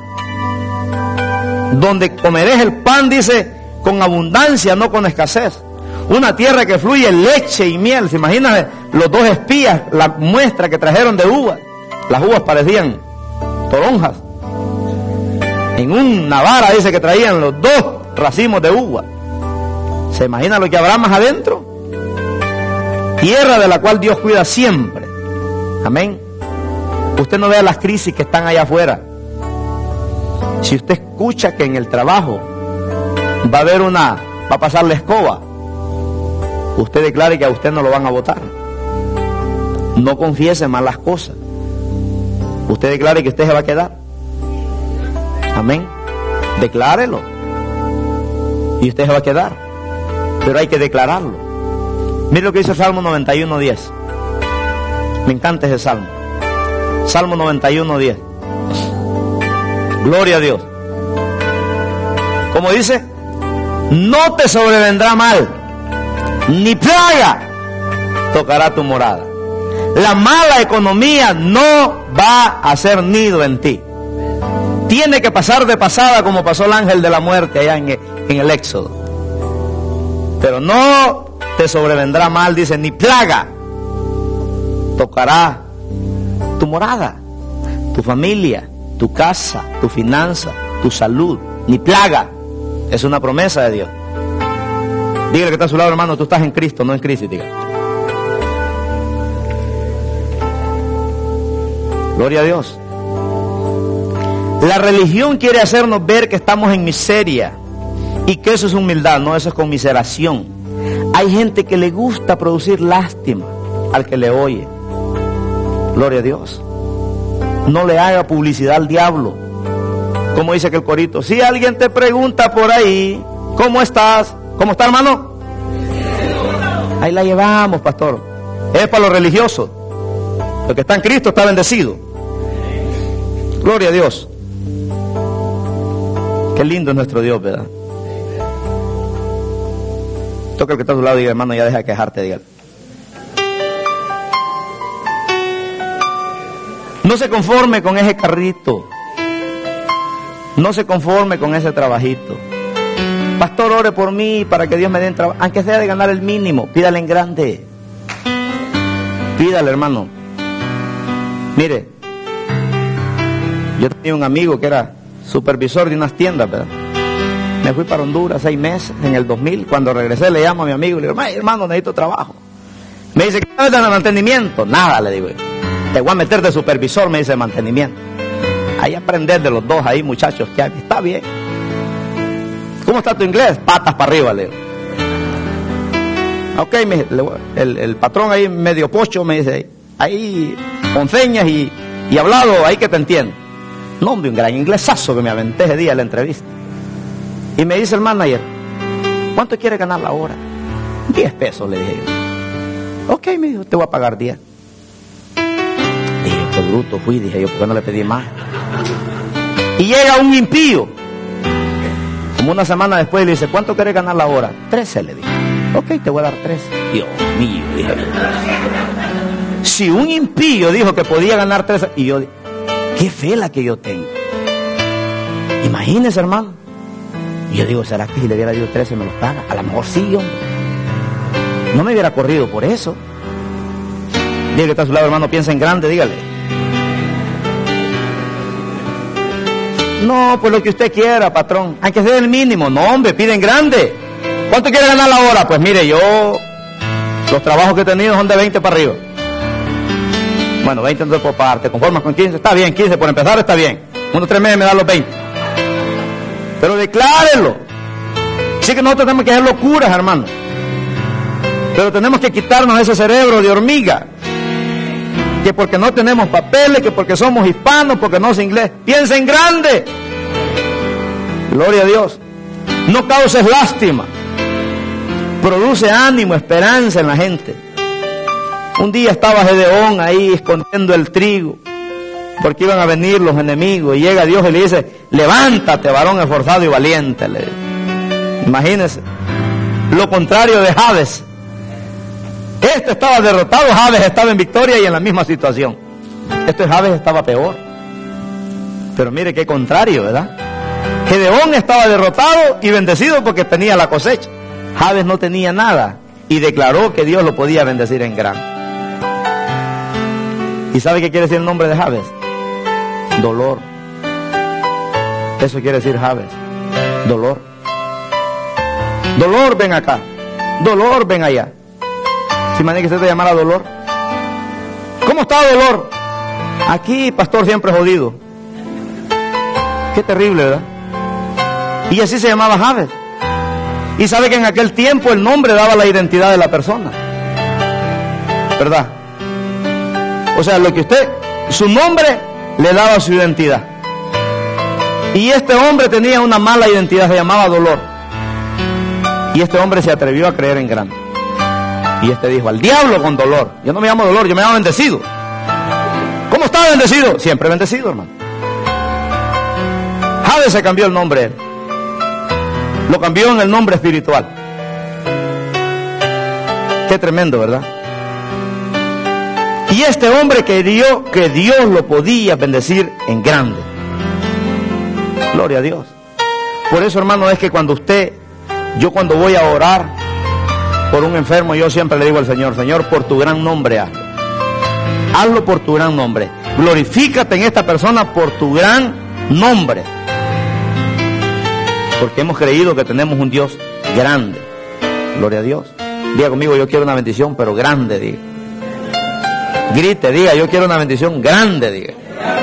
donde comerés el pan, dice, con abundancia, no con escasez. Una tierra que fluye leche y miel. ¿Se imaginan los dos espías, la muestra que trajeron de uvas? Las uvas parecían toronjas. En una vara dice que traían los dos racimos de uva. ¿Se imagina lo que habrá más adentro? Tierra de la cual Dios cuida siempre. Amén. Usted no vea las crisis que están allá afuera. Si usted escucha que en el trabajo va a haber una, va a pasar la escoba, usted declare que a usted no lo van a votar. No confiese más las cosas. Usted declare que usted se va a quedar. Amén. Declárelo. Y usted se va a quedar. Pero hay que declararlo. Mire lo que dice el Salmo noventa y uno, diez. Me encanta ese salmo. Salmo noventa y uno, diez. Gloria a Dios. Como dice, no te sobrevendrá mal, ni plaga tocará tu morada. La mala economía no va a hacer nido en ti. Tiene que pasar de pasada como pasó el ángel de la muerte allá en el, en el Éxodo. Pero no te sobrevendrá mal, dice, ni plaga tocará tu morada, tu familia, tu casa, tu finanza, tu salud, ni plaga. Es una promesa de Dios. Dígale que está a su lado, hermano, tú estás en Cristo, no en crisis, diga. Gloria a Dios. La religión quiere hacernos ver que estamos en miseria y que eso es humildad. No, eso es conmiseración. Hay gente que le gusta producir lástima al que le oye. Gloria a Dios. No le haga publicidad al diablo. Como dice aquel corito, si alguien te pregunta por ahí, ¿cómo estás? ¿Cómo está, hermano? Ahí la llevamos, pastor. Es para los religiosos. El que está en Cristo está bendecido. Gloria a Dios. Qué lindo es nuestro Dios, ¿verdad? Toca el que está a tu lado y diga, hermano, ya deja de quejarte, dígale. No se conforme con ese carrito. No se conforme con ese trabajito. Pastor, ore por mí para que Dios me dé trabajo. Aunque sea de ganar el mínimo, pídale en grande. Pídale, hermano. Mire, yo tenía un amigo que era supervisor de unas tiendas, ¿verdad? Me fui para Honduras seis meses en el dos mil. Cuando regresé le llamo a mi amigo y le digo, hermano, necesito trabajo. Me dice, ¿qué sabes de mantenimiento? Nada, le digo. Te voy a meter de supervisor, me dice, de mantenimiento. Ahí aprender de los dos ahí, muchachos, que hay. Está bien. ¿Cómo está tu inglés? Patas para arriba, le digo. Ok, me, el, el patrón ahí medio pocho me dice, ahí con señas y, y hablado, ahí que te entiendo. No, hombre, un gran inglesazo que me aventé ese día en la entrevista. Y me dice el manager, ¿cuánto quiere ganar la hora? diez pesos, le dije yo. Ok, me dijo, te voy a pagar diez. Dije, qué bruto fui, dije yo, ¿por qué no le pedí más? Y llega un impío, como una semana después, le dice, ¿cuánto quiere ganar la hora? trece, le dije. Ok, te voy a dar trece. Dios mío, dije. Si un impío dijo que podía ganar trece, y yo, qué fe la que yo tengo. Imagínese, hermano. Y yo digo, ¿será que si le hubiera dado trece me los paga? A lo mejor sí, hombre. No me hubiera corrido por eso. Dígale que está a su lado, hermano, piensa en grande, dígale. No, pues lo que usted quiera, patrón. Hay que hacer el mínimo. No, hombre, piden grande. ¿Cuánto quiere ganar la hora? Pues mire, yo, los trabajos que he tenido son de veinte para arriba. Bueno, veinte entonces por pagar. ¿Te conformas con quince? Está bien, quince por empezar está bien. Unos tres meses me dan los veinte. Pero declárenlo. Sí que nosotros tenemos que hacer locuras, hermano. Pero tenemos que quitarnos ese cerebro de hormiga. Que porque no tenemos papeles, que porque somos hispanos, porque no sé inglés. Piensa en grande. Gloria a Dios. No causes lástima. Produce ánimo, esperanza en la gente. Un día estaba Gedeón ahí escondiendo el trigo, porque iban a venir los enemigos, y llega Dios y le dice, levántate, varón esforzado y valiente. Le dice. Imagínense, lo contrario de Jabes. Este estaba derrotado, Jabes estaba en victoria y en la misma situación. Este Jabes estaba peor. Pero mire qué contrario, ¿verdad? Gedeón estaba derrotado y bendecido porque tenía la cosecha. Jabes no tenía nada y declaró que Dios lo podía bendecir en grande. ¿Y sabe qué quiere decir el nombre de Jabes? Dolor. Eso quiere decir Jabes. Dolor. Dolor, ven acá. Dolor, ven allá. ¿Se imagina que se te llamara Dolor? ¿Cómo está Dolor? Aquí, pastor, siempre jodido. Qué terrible, ¿verdad? Y así se llamaba Jabes. Y sabe que en aquel tiempo el nombre daba la identidad de la persona, ¿verdad? O sea, lo que usted, su nombre le daba su identidad. Y este hombre tenía una mala identidad, se llamaba Dolor. Y este hombre se atrevió a creer en grande. Y este dijo, al diablo con Dolor. Yo no me llamo Dolor, yo me llamo Bendecido. ¿Cómo está Bendecido? Siempre bendecido, hermano. Jabes se cambió el nombre. Lo cambió en el nombre espiritual. Qué tremendo, ¿verdad? Y este hombre creyó que Dios lo podía bendecir en grande. Gloria a Dios. Por eso, hermano, es que cuando usted, yo cuando voy a orar por un enfermo, yo siempre le digo al Señor, Señor, por tu gran nombre hazlo. Hazlo por tu gran nombre. Glorifícate en esta persona por tu gran nombre. Porque hemos creído que tenemos un Dios grande. Gloria a Dios. Diga conmigo, yo quiero una bendición, pero grande, diga. Grite, diga, yo quiero una bendición grande, diga.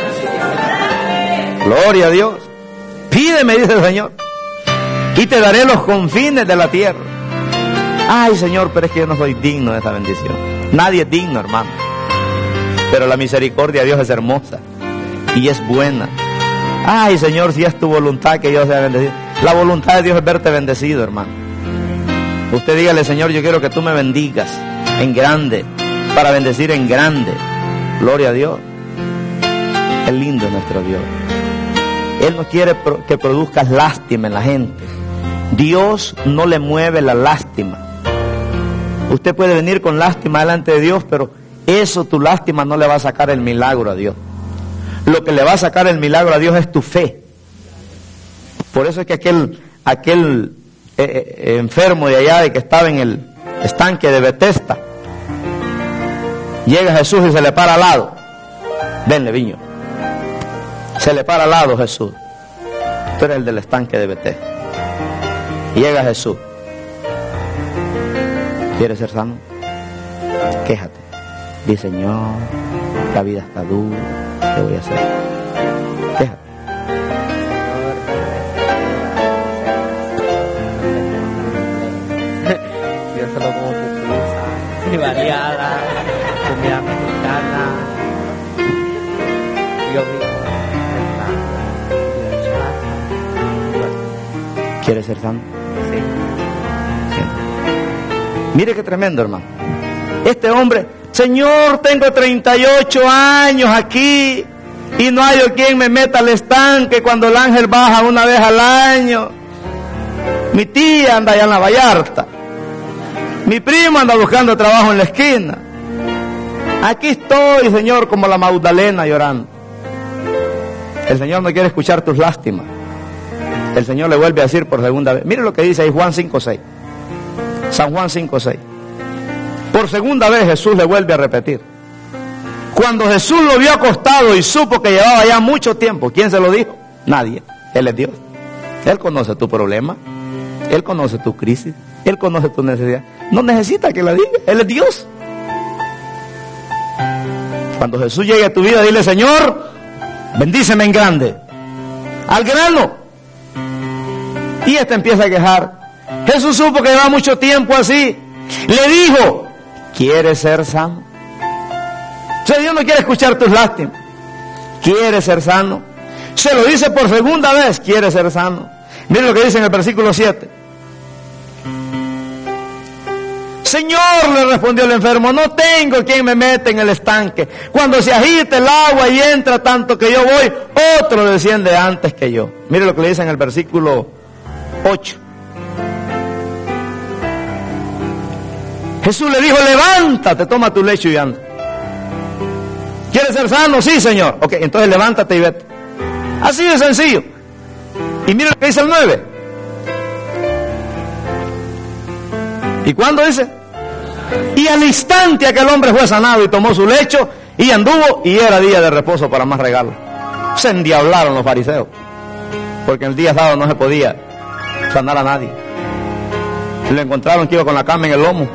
Gloria a Dios. Pídeme, dice el Señor, y te daré los confines de la tierra. Ay, Señor, pero es que yo no soy digno de esa bendición. Nadie es digno, hermano. Pero la misericordia de Dios es hermosa y es buena. Ay, Señor, si es tu voluntad que yo sea bendecido. La voluntad de Dios es verte bendecido, hermano. Usted dígale, Señor, yo quiero que tú me bendigas en grande, para bendecir en grande. Gloria a Dios. Qué lindo es nuestro Dios. Él no quiere que produzcas lástima en la gente. Dios no le mueve la lástima. Usted puede venir con lástima delante de Dios, pero eso, tu lástima, no le va a sacar el milagro a Dios. Lo que le va a sacar el milagro a Dios es tu fe. Por eso es que aquel, aquel eh, eh, enfermo de allá, de que estaba en el estanque de Betesda, llega Jesús y se le para al lado. Venle, viño. Se le para al lado Jesús. Tú eres el del estanque de Betesda. Y llega Jesús. ¿Quieres ser sano? Quéjate. Dice, Señor, la vida está dura, ¿qué voy a hacer? Quéjate. Yo solo como pupusa y variada, comida mexicana. Yo vivo en ¿Quieres ser santo? Sí. Sí. Mire qué tremendo, hermano. Este hombre, Señor, tengo treinta y ocho años aquí y no hay quien me meta al estanque cuando el ángel baja una vez al año. Mi tía anda allá en la Vallarta. Mi primo anda buscando trabajo en la esquina. Aquí estoy, Señor, como la Magdalena llorando. El Señor no quiere escuchar tus lástimas. El Señor le vuelve a decir por segunda vez. Mire lo que dice ahí Juan cinco seis. San Juan cinco seis. Por segunda vez Jesús le vuelve a repetir. Cuando Jesús lo vio acostado y supo que llevaba ya mucho tiempo, ¿quién se lo dijo? Nadie. Él es Dios. Él conoce tu problema. Él conoce tu crisis. Él conoce tu necesidad. No necesita que la diga. Él es Dios. Cuando Jesús llegue a tu vida, dile, Señor, bendíceme en grande. Al grano. Y este empieza a quejar. Jesús supo que lleva mucho tiempo así. Le dijo, ¿quieres ser sano? O sea, Dios no quiere escuchar tus lástimas. ¿Quieres ser sano? Se lo dice por segunda vez, ¿quieres ser sano? Mire lo que dice en el versículo siete. Señor, le respondió el enfermo, no tengo quien me mete en el estanque. Cuando se agita el agua y entra tanto que yo voy, otro desciende antes que yo. Mire lo que le dice en el versículo ocho. Jesús le dijo, levántate, toma tu lecho y anda. ¿Quieres ser sano? Sí, Señor. Ok, entonces levántate y vete. Así de sencillo. Y mira lo que dice el nueve. ¿Y cuándo dice? Y al instante aquel hombre fue sanado y tomó su lecho y anduvo, y era día de reposo para más regalos. Se endiablaron los fariseos, porque en el día sábado no se podía sanar a nadie. Le encontraron que iba con la cama en el lomo.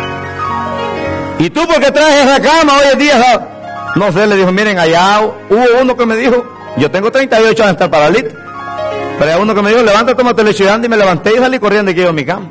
¿Y tú por qué traes esa cama hoy es día sábado? No sé, le dijo, miren, allá hubo uno que me dijo, yo tengo treinta y ocho años de estar paralítico, pero hay uno que me dijo, levántate, tómate el lecho y anda, y me levanté y salí corriendo y que iba a mi cama.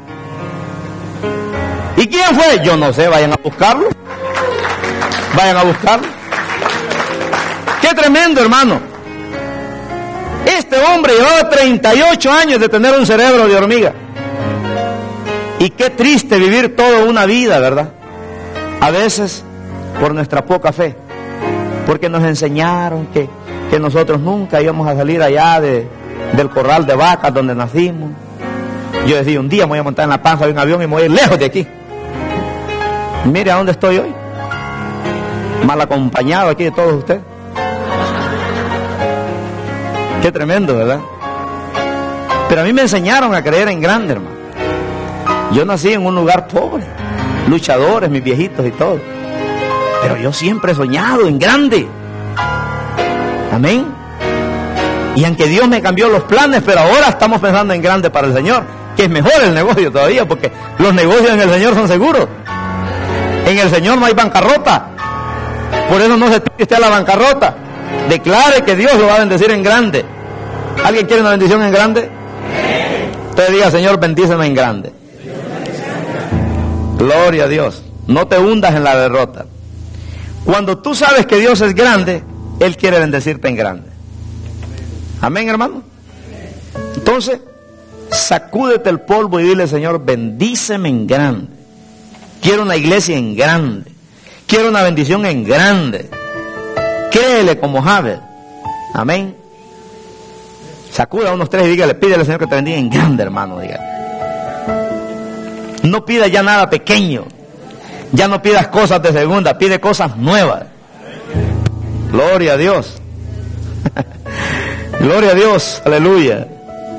¿Y quién fue? Yo no sé, vayan a buscarlo. Vayan a buscarlo. Qué tremendo, hermano. Este hombre llevaba treinta y ocho años de tener un cerebro de hormiga. Y qué triste vivir toda una vida, ¿verdad? A veces por nuestra poca fe. Porque nos enseñaron que, que nosotros nunca íbamos a salir allá de, del corral de vacas donde nacimos. Yo decía, un día me voy a montar en la panza de un avión y me voy a ir lejos de aquí. Mire a dónde estoy hoy. Mal acompañado aquí de todos ustedes. Qué tremendo, ¿verdad? Pero a mí me enseñaron a creer en grande, hermano. Yo nací en un lugar pobre, luchadores, mis viejitos y todo. Pero yo siempre he soñado en grande. Amén. Y aunque Dios me cambió los planes, pero ahora estamos pensando en grande para el Señor, que es mejor el negocio todavía, porque los negocios en el Señor son seguros. En el Señor no hay bancarrota. Por eso no se tire usted a la bancarrota. Declare que Dios lo va a bendecir en grande. ¿Alguien quiere una bendición en grande? Usted diga, Señor, bendíceme en grande. Gloria a Dios. No te hundas en la derrota. Cuando tú sabes que Dios es grande, Él quiere bendecirte en grande. Amén, hermano. Entonces, sacúdete el polvo y dile, Señor, bendíceme en grande. Quiero una iglesia en grande. Quiero una bendición en grande. Créele como Javes. Amén. Sacuda a unos tres y dígale, pídele al Señor que te bendiga en grande, hermano. Dígale. No pida ya nada pequeño. Ya no pidas cosas de segunda, pide cosas nuevas. Gloria a Dios. Gloria a Dios, aleluya.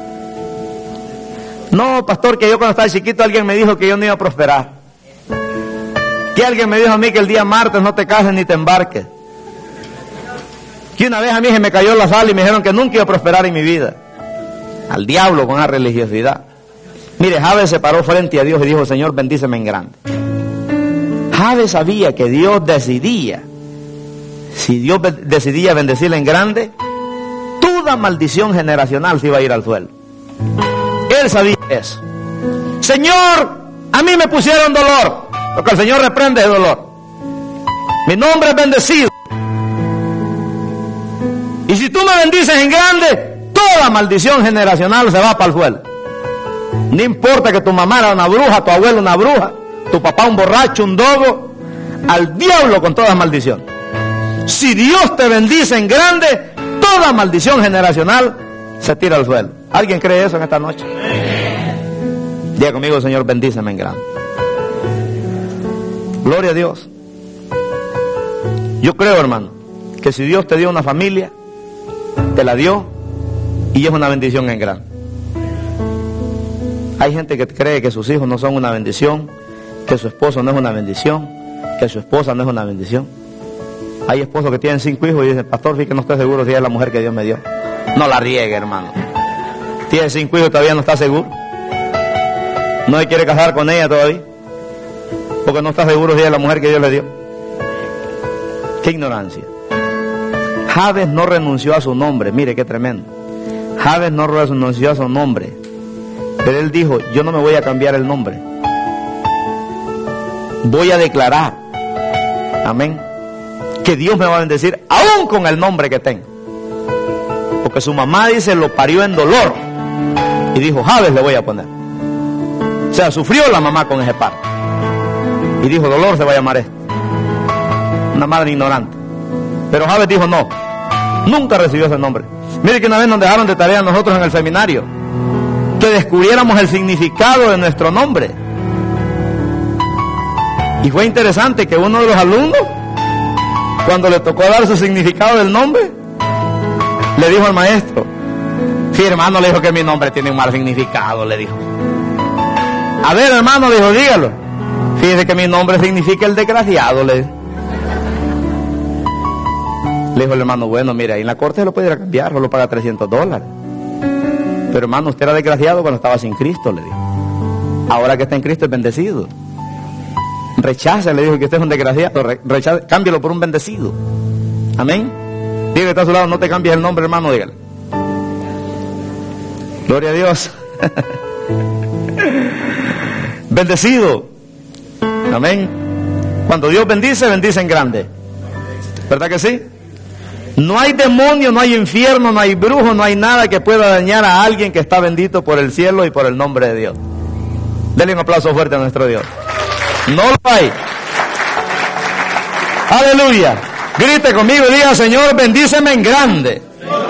No, pastor, que yo cuando estaba chiquito alguien me dijo que yo no iba a prosperar. Que alguien me dijo a mí que el día martes no te cases ni te embarques. Que una vez a mí se me cayó la sal y me dijeron que nunca iba a prosperar en mi vida. Al diablo con la religiosidad. Mire, Javes se paró frente a Dios y dijo, Señor, bendíceme en grande. Jabes sabía que Dios decidía, si Dios decidía bendecirle en grande, toda maldición generacional se iba a ir al suelo. Él sabía eso. Señor, a mí me pusieron dolor, porque el Señor reprende el dolor. Mi nombre es bendecido. Y si tú me bendices en grande, toda maldición generacional se va para el suelo. No importa que tu mamá era una bruja, tu abuelo una bruja, tu papá un borracho, un dogo, al diablo con toda maldición. Si Dios te bendice en grande, toda maldición generacional se tira al suelo. ¿Alguien cree eso en esta noche? Diga conmigo, Señor, bendíceme en grande. Gloria a Dios. Yo creo, hermano, que si Dios te dio una familia, te la dio y es una bendición en grande. Hay gente que cree que sus hijos no son una bendición, que su esposo no es una bendición, que su esposa no es una bendición. Hay esposos que tienen cinco hijos y dicen, pastor, fíjate que no estoy seguro si es la mujer que Dios me dio. No la riegue, hermano. Tiene cinco hijos y todavía no está seguro. No se quiere casar con ella todavía, porque no está seguro si es la mujer que Dios le dio. Qué ignorancia. Jabes no renunció a su nombre. Mire qué tremendo. Jabes no renunció a su nombre, pero él dijo, yo no me voy a cambiar el nombre. Voy a declarar, amén, que Dios me va a bendecir aún con el nombre que tengo. Porque su mamá dice, lo parió en dolor, y dijo, Jabes le voy a poner. O sea, sufrió la mamá con ese parto, y dijo, dolor se va a llamar esto. Una madre ignorante. Pero Jabes dijo, no, nunca recibió ese nombre. Mire que una vez nos dejaron de tarea nosotros en el seminario, que descubriéramos el significado de nuestro nombre. Y fue interesante que uno de los alumnos, cuando le tocó dar su significado del nombre, le dijo al maestro, sí, hermano, le dijo que mi nombre tiene un mal significado, le dijo. A ver, hermano, dijo, dígalo. Fíjese que mi nombre significa el desgraciado, le dijo. Le dijo el hermano, bueno, mira, ahí en la corte se lo pudiera cambiar, solo paga trescientos dólares. Pero hermano, usted era desgraciado cuando estaba sin Cristo, le dijo. Ahora que está en Cristo es bendecido. Rechace, le dijo, que usted es un desgraciado, rechace, cámbialo por un bendecido. Amén. Diga que está a su lado, no te cambies el nombre, hermano, dígale. Gloria a Dios. Bendecido. Amén. Cuando Dios bendice, bendice en grande. ¿Verdad que sí? No hay demonio, no hay infierno, no hay brujo, no hay nada que pueda dañar a alguien que está bendito por el cielo y por el nombre de Dios. Denle un aplauso fuerte a nuestro Dios. No lo hay. Aleluya. Grite conmigo y diga, Señor, bendíceme en grande.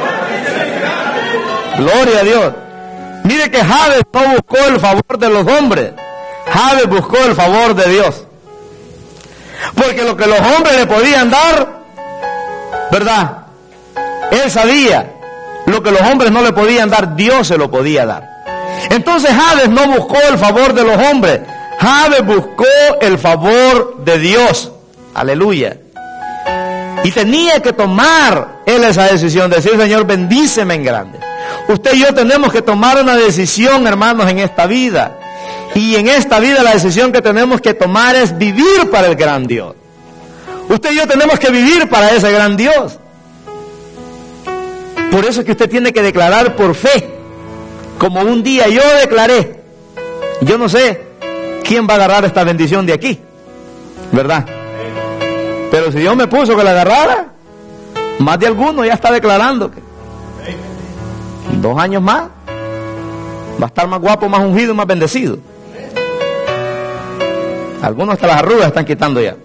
Gloria a Dios. Mire que Jabes no buscó el favor de los hombres. Jabes buscó el favor de Dios. Porque lo que los hombres le podían dar, ¿verdad? Él sabía lo que los hombres no le podían dar, Dios se lo podía dar. Entonces Jabes no buscó el favor de los hombres, Jabes buscó el favor de Dios. Aleluya. Y tenía que tomar él esa decisión, decir, Señor, bendíceme en grande. Usted y yo tenemos que tomar una decisión, hermanos, en esta vida. Y en esta vida la decisión que tenemos que tomar es vivir para el gran Dios. Usted y yo tenemos que vivir para ese gran Dios. Por eso es que usted tiene que declarar por fe. Como un día yo declaré. Yo no sé quién va a agarrar esta bendición de aquí, ¿verdad? Pero si Dios me puso que la agarrara, más de alguno ya está declarando que en dos años más va a estar más guapo, más ungido y más bendecido. Algunos hasta las arrugas están quitando ya.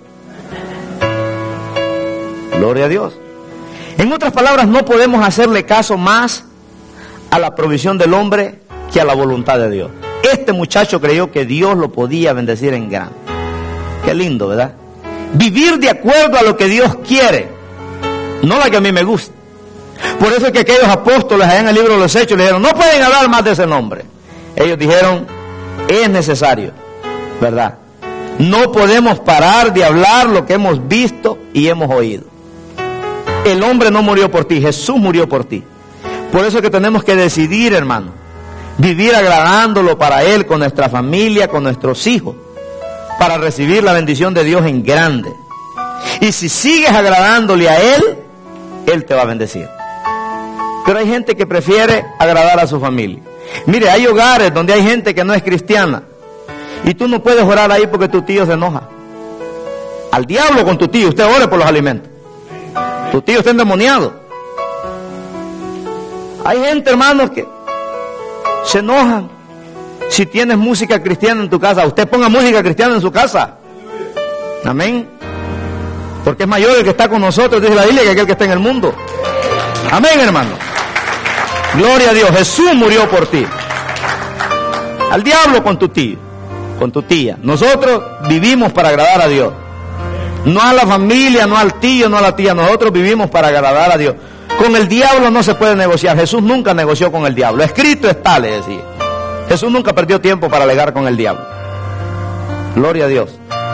Gloria a Dios. En otras palabras, no podemos hacerle caso más a la provisión del hombre que a la voluntad de Dios. Este muchacho creyó que Dios lo podía bendecir en grande. Qué lindo, ¿verdad? Vivir de acuerdo a lo que Dios quiere, no la que a mí me gusta. Por eso es que aquellos apóstoles allá en el libro de los Hechos le dijeron, no pueden hablar más de ese nombre. Ellos dijeron, es necesario, ¿verdad? No podemos parar de hablar lo que hemos visto y hemos oído. El hombre no murió por ti, Jesús murió por ti. Por eso es que tenemos que decidir, hermano, vivir agradándolo para Él, con nuestra familia, con nuestros hijos. para recibir la bendición de Dios en grande. Y si sigues agradándole a Él, Él te va a bendecir. Pero hay gente que prefiere agradar a su familia. Mire, hay hogares donde hay gente que no es cristiana. Y tú no puedes orar ahí porque tu tío se enoja. Al diablo con tu tío, usted ore por los alimentos. Tu tío está endemoniado. Hay gente, hermanos, que se enojan si tienes música cristiana en tu casa. Usted ponga música cristiana en su casa. Amén. Porque es mayor el que está con nosotros, dice la Biblia, que aquel que está en el mundo. Amén, hermano. Gloria a Dios. Jesús murió por ti. Al diablo con tu tío, con tu tía. Nosotros vivimos para agradar a Dios. No a la familia, no al tío, no a la tía. Nosotros vivimos para agradar a Dios. Con el diablo no se puede negociar. Jesús nunca negoció con el diablo. Escrito está, le decía. Jesús nunca perdió tiempo para alegar con el diablo. Gloria a Dios.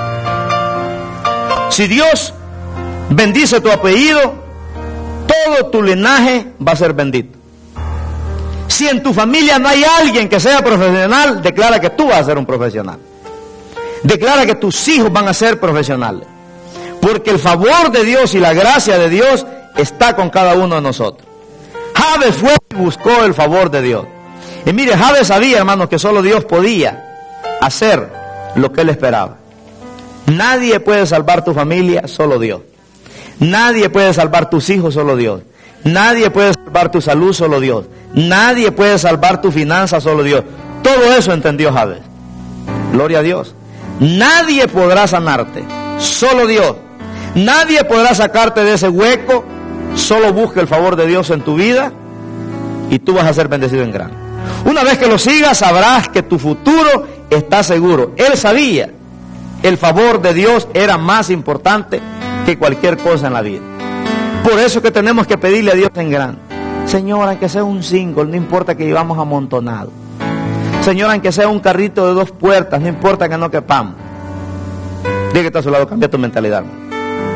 Si Dios bendice tu apellido, todo tu linaje va a ser bendito. Si en tu familia no hay alguien que sea profesional, declara que tú vas a ser un profesional. Declara que tus hijos van a ser profesionales. Porque el favor de Dios y la gracia de Dios está con cada uno de nosotros. Jabes fue y buscó el favor de Dios. Y mire, Jabes sabía, hermanos, que solo Dios podía hacer lo que él esperaba. Nadie puede salvar tu familia, solo Dios. Nadie puede salvar tus hijos, solo Dios. Nadie puede salvar tu salud, solo Dios. Nadie puede salvar tu finanza, solo Dios. Todo eso entendió Jabes. Gloria a Dios. Nadie podrá sanarte, solo Dios. Nadie podrá sacarte de ese hueco, solo busca el favor de Dios en tu vida y tú vas a ser bendecido en grande. Una vez que lo sigas, sabrás que tu futuro está seguro. Él sabía, el favor de Dios era más importante que cualquier cosa en la vida. Por eso que tenemos que pedirle a Dios en grande. Señor, aunque sea un single, no importa que vivamos amontonados. Señor, aunque sea un carrito de dos puertas, no importa que no quepamos. Diga que está a su lado, cambia tu mentalidad, hermano.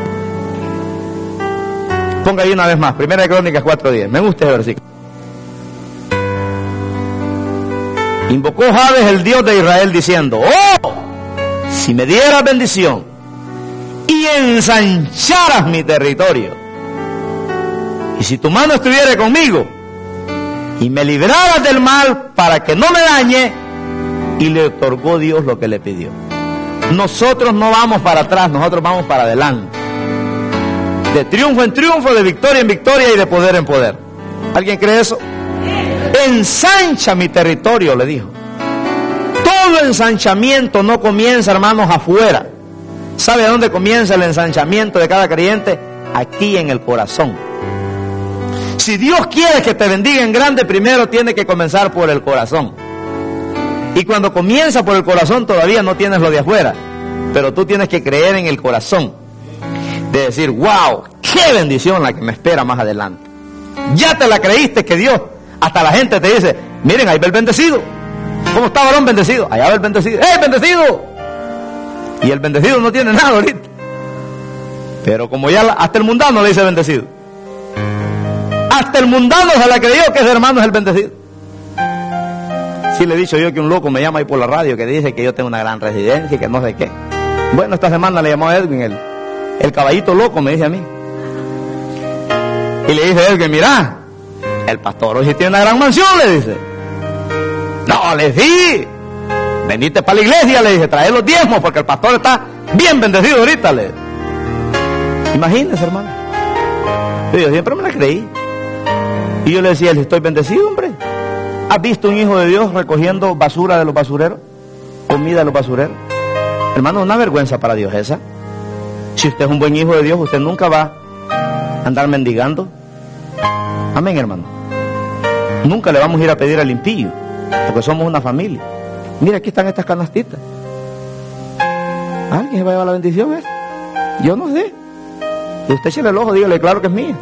Ponga ahí una vez más, Primera de Crónicas cuatro diez. Me gusta ese versículo. Invocó Jabes el Dios de Israel diciendo: oh, si me dieras bendición y ensancharas mi territorio, y si tu mano estuviera conmigo y me libraras del mal para que no me dañe, y le otorgó Dios lo que le pidió. Nosotros no vamos para atrás, nosotros vamos para adelante. De triunfo en triunfo, de victoria en victoria y de poder en poder. ¿Alguien cree eso? Ensancha mi territorio, le dijo. Todo ensanchamiento no comienza, hermanos, afuera. ¿Sabe a dónde comienza el ensanchamiento de cada creyente? Aquí en el corazón. Si Dios quiere que te bendiga en grande, primero tiene que comenzar por el corazón. Y cuando comienza por el corazón todavía no tienes lo de afuera, pero tú tienes que creer en el corazón. De decir, wow, qué bendición la que me espera más adelante. Ya te la creíste que Dios, hasta la gente te dice, miren, ahí va el bendecido. ¿Cómo está varón bendecido? Allá va el bendecido. ¡Eh, bendecido! Y el bendecido no tiene nada ahorita. Pero como ya la, hasta el mundano le dice bendecido. Hasta el mundano se la creyó que ese hermano es el bendecido. Sí le he dicho yo que un loco me llama ahí por la radio que dice que yo tengo una gran residencia y que no sé qué. Bueno, esta semana le llamó a Edwin el, el caballito loco, me dice a mí. Y le dice a Edwin, mira, el pastor hoy sí tiene una gran mansión, le dice. No, le dije, venite para la iglesia, le dije, trae los diezmos porque el pastor está bien bendecido ahorita, le dije. Imagínese, hermano. Y yo siempre me la creí. Y yo le decía, estoy bendecido, hombre. ¿Has visto un hijo de Dios recogiendo basura de los basureros? Comida de los basureros. Hermano, una vergüenza para Dios esa. Si usted es un buen hijo de Dios, usted nunca va a andar mendigando. Amén, hermano. Nunca le vamos a ir a pedir al impío, porque somos una familia. Mira, aquí están estas canastitas. ¿Alguien se va a llevar la bendición? ¿Eh? Yo no sé. Y usted échale el ojo, dígale, claro que es mía.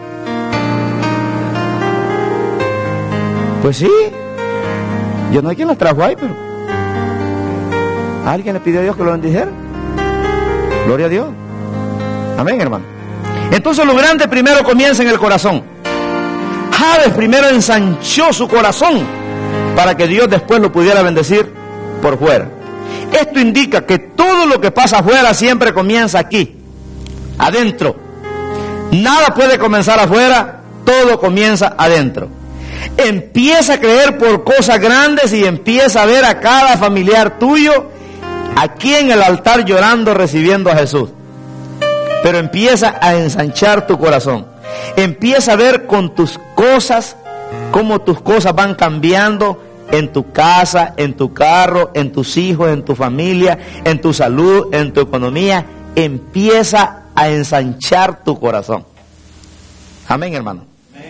Pues sí. Yo no sé quién las trajo ahí, pero ¿alguien le pidió a Dios que lo bendijera? Gloria a Dios. Amén, hermano. Entonces lo grande primero comienza en el corazón. Jabes primero ensanchó su corazón para que Dios después lo pudiera bendecir por fuera. Esto indica que todo lo que pasa afuera siempre comienza aquí, adentro. Nada puede comenzar afuera, todo comienza adentro. Empieza a creer por cosas grandes y empieza a ver a cada familiar tuyo aquí en el altar llorando, recibiendo a Jesús. Pero empieza a ensanchar tu corazón. Empieza a ver con tus cosas, cómo tus cosas van cambiando en tu casa, en tu carro, en tus hijos, en tu familia, en tu salud, en tu economía. Empieza a ensanchar tu corazón. Amén, hermano.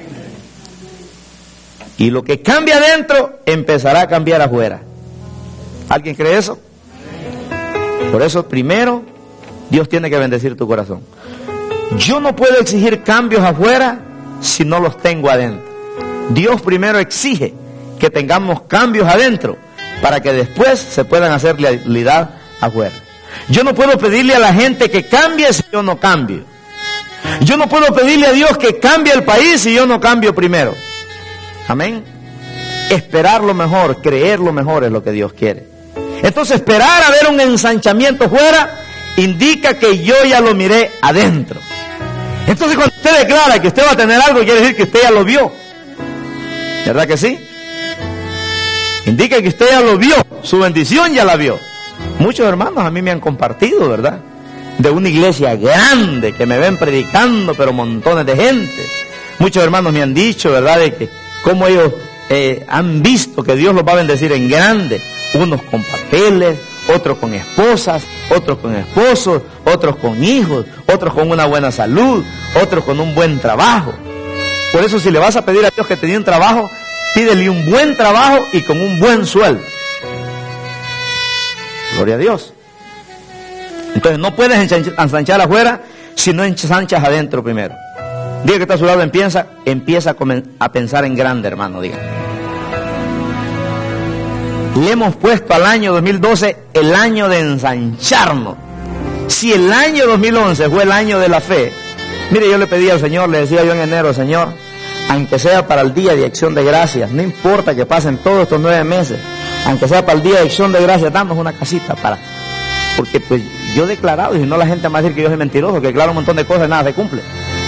Y lo que cambia adentro empezará a cambiar afuera. ¿Alguien cree eso? Por eso primero Dios tiene que bendecir tu corazón. Yo no puedo exigir cambios afuera si no los tengo adentro. Dios primero exige que tengamos cambios adentro para que después se puedan hacer realidad afuera. Yo no puedo pedirle a la gente que cambie si yo no cambio. Yo no puedo pedirle a Dios que cambie el país si yo no cambio primero. Amén. Esperar lo mejor, creer lo mejor es lo que Dios quiere. Entonces esperar a ver un ensanchamiento fuera indica que yo ya lo miré adentro. Entonces cuando usted declara que usted va a tener algo, quiere decir que usted ya lo vio. ¿Verdad que sí? Indica que usted ya lo vio, su bendición ya la vio. Muchos hermanos a mí me han compartido, ¿verdad? De una iglesia grande que me ven predicando, pero montones de gente. Muchos hermanos me han dicho, ¿verdad?, de que cómo ellos eh, han visto que Dios los va a bendecir en grande. Unos con papeles, otros con esposas, otros con esposos, otros con hijos, otros con una buena salud, otros con un buen trabajo. Por eso si le vas a pedir a Dios que te dé un trabajo, pídele un buen trabajo y con un buen sueldo. Gloria a Dios. Entonces no puedes ensanchar afuera si no ensanchas adentro primero. Diga que está a su lado, empieza, empieza a, a pensar en grande, hermano, diga. Le hemos puesto al año dos mil doce el año de ensancharnos. Si el año dos mil once fue el año de la fe, mire, yo le pedí al Señor, le decía yo en enero, Señor, aunque sea para el día de acción de gracias, no importa que pasen todos estos nueve meses, aunque sea para el día de acción de gracias, danos una casita para... Porque pues yo he declarado, y si no la gente me va a decir que yo soy mentiroso, que declaro un montón de cosas y nada se cumple.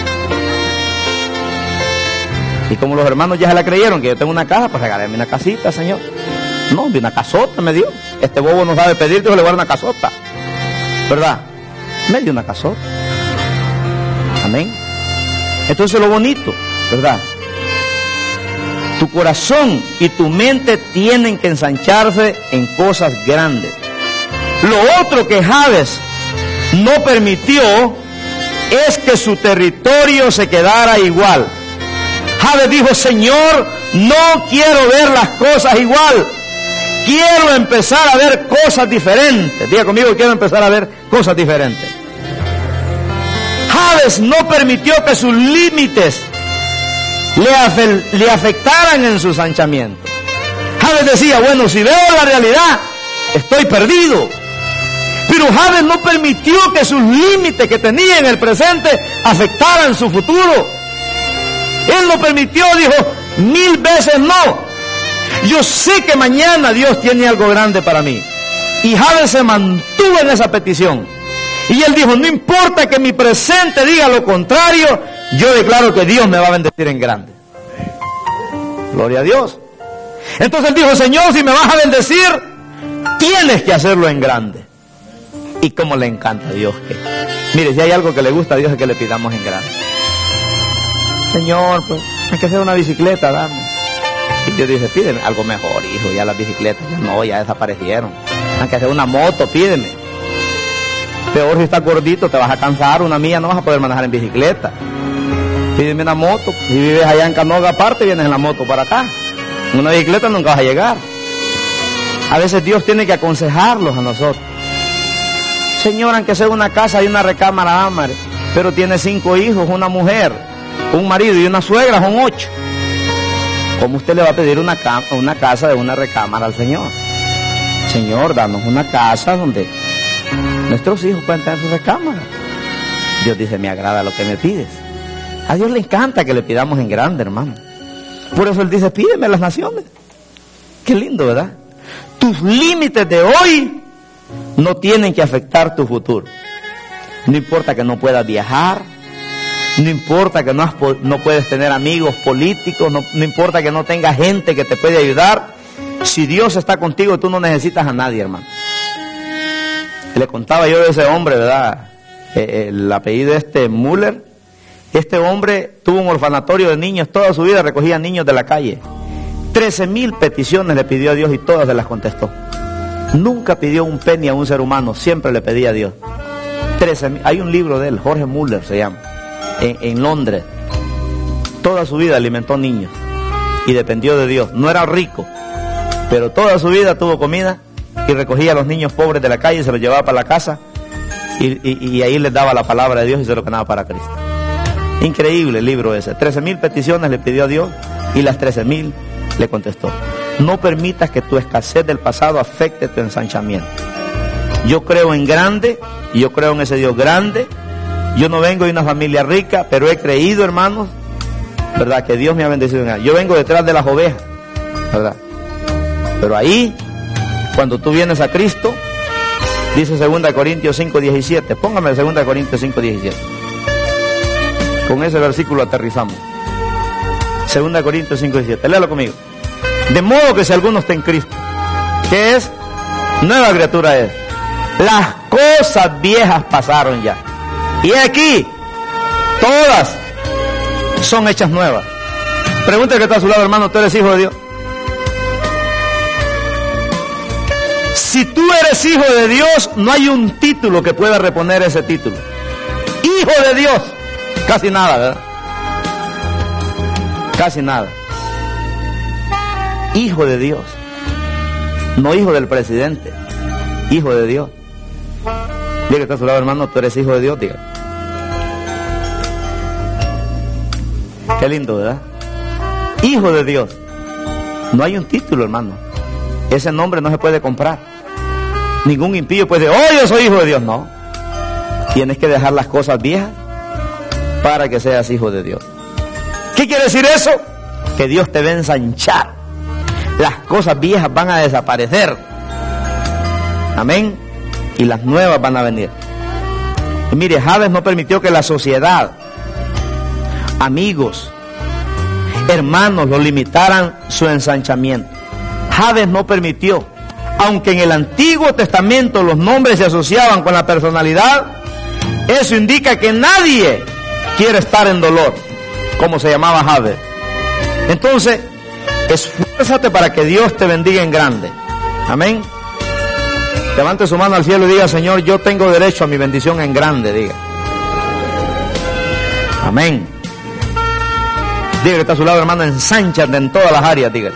Y como los hermanos ya se la creyeron, que yo tengo una casa, pues regálame una casita, Señor. No, una casota me dio. Este bobo no sabe pedir, Dios le guarda una casota. ¿Verdad? Me dio una casota. Amén. Entonces lo bonito, ¿verdad? Tu corazón y tu mente tienen que ensancharse en cosas grandes. Lo otro que Jabes no permitió es que su territorio se quedara igual. Jabes dijo, Señor, no quiero ver las cosas igual. Quiero empezar a ver cosas diferentes. Diga conmigo, quiero empezar a ver cosas diferentes. Jabes no permitió que sus límites le, le afectaran en su ensanchamiento. Jabes decía, bueno, si veo la realidad, estoy perdido. Pero Jabes no permitió que sus límites que tenía en el presente afectaran su futuro. Él no permitió, dijo, mil veces no. Yo sé que mañana Dios tiene algo grande para mí. Y Jabes se mantuvo en esa petición. Y él dijo, no importa que mi presente diga lo contrario, yo declaro que Dios me va a bendecir en grande. Gloria a Dios. Entonces él dijo, Señor, si me vas a bendecir, tienes que hacerlo en grande. Y cómo le encanta a Dios que... Mire, si hay algo que le gusta a Dios es que le pidamos en grande. Señor, pues, hay que hacer una bicicleta, dame. Y Dios dice, pídeme algo mejor, hijo, ya las bicicletas ya no, ya desaparecieron. Hay que hacer una moto, pídeme. Peor si estás gordito, te vas a cansar, una mía no vas a poder manejar en bicicleta. Pídeme una moto, si vives allá en Canoga aparte, vienes en la moto para acá. En una bicicleta nunca vas a llegar. A veces Dios tiene que aconsejarlos a nosotros. Señor, aunque sea una casa y una recámara, amare, pero tiene cinco hijos, una mujer, un marido y una suegra, son ocho. ¿Cómo usted le va a pedir una, cama, una casa de una recámara al Señor? Señor, danos una casa donde nuestros hijos puedan tener su recámara. Dios dice, me agrada lo que me pides. A Dios le encanta que le pidamos en grande, hermano. Por eso Él dice, pídeme las naciones. Qué lindo, ¿verdad? Tus límites de hoy no tienen que afectar tu futuro. No importa que no puedas viajar, no importa que no, has, no puedes tener amigos políticos, no, no importa que no tengas gente que te puede ayudar. Si Dios está contigo, tú no necesitas a nadie, hermano. Le contaba yo de ese hombre, ¿verdad? Eh, el apellido este Müller. Este hombre tuvo un orfanatorio de niños, toda su vida recogía niños de la calle. Trece mil peticiones le pidió a Dios y todas se las contestó. Nunca pidió un penny a un ser humano, siempre le pedía a Dios. trece mil. Hay un libro de él, Jorge Müller se llama, en, en Londres. Toda su vida alimentó niños y dependió de Dios. No era rico, pero toda su vida tuvo comida y recogía a los niños pobres de la calle y se los llevaba para la casa y, y, y ahí les daba la palabra de Dios y se lo ganaba para Cristo. Increíble el libro ese. trece mil peticiones le pidió a Dios y las trece mil le contestó. No permitas que tu escasez del pasado afecte tu ensanchamiento. Yo creo en grande, y yo creo en ese Dios grande. Yo no vengo de una familia rica, pero he creído, hermanos, ¿verdad? Que Dios me ha bendecido en él. Yo vengo detrás de las ovejas, ¿verdad? Pero ahí, cuando tú vienes a Cristo, dice segunda Corintios cinco diecisiete. Póngame segunda Corintios cinco diecisiete. Con ese versículo aterrizamos. segunda Corintios cinco diecisiete. Léalo conmigo. De modo que si alguno está en Cristo, ¿qué es? Nueva criatura es. Las cosas viejas pasaron ya. Y aquí, todas son hechas nuevas. Pregúntale que está a su lado, hermano, ¿tú eres hijo de Dios? Si tú eres hijo de Dios, no hay un título que pueda reponer ese título. Hijo de Dios. Casi nada, ¿verdad? Casi nada. Hijo de Dios. No hijo del presidente. Hijo de Dios. Diga que está a su lado, hermano, tú eres hijo de Dios, diga. Qué lindo, ¿verdad? Hijo de Dios. No hay un título, hermano. Ese nombre no se puede comprar. Ningún impío puede decir, oh, yo soy hijo de Dios. No. Tienes que dejar las cosas viejas para que seas hijo de Dios. ¿Qué quiere decir eso? Que Dios te va a ensanchar. Las cosas viejas van a desaparecer. Amén. Y las nuevas van a venir. Y mire, Jabes no permitió que la sociedad, amigos, hermanos, lo limitaran su ensanchamiento. Jabes no permitió. Aunque en el Antiguo Testamento los nombres se asociaban con la personalidad, eso indica que nadie quiere estar en dolor, como se llamaba Jabes. Entonces, esfuérzate para que Dios te bendiga en grande. Amén. Levante su mano al cielo y diga, Señor, yo tengo derecho a mi bendición en grande, diga. Amén. Diga que está a su lado, hermano, ensánchate en todas las áreas, diga.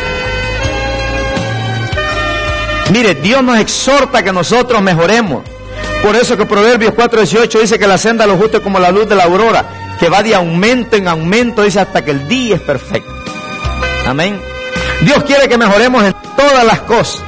Mire, Dios nos exhorta que nosotros mejoremos. Por eso que Proverbios cuatro dieciocho dice que la senda de los justos es como la luz de la aurora, que va de aumento en aumento, dice, hasta que el día es perfecto. Amén. Dios quiere que mejoremos en todas las cosas.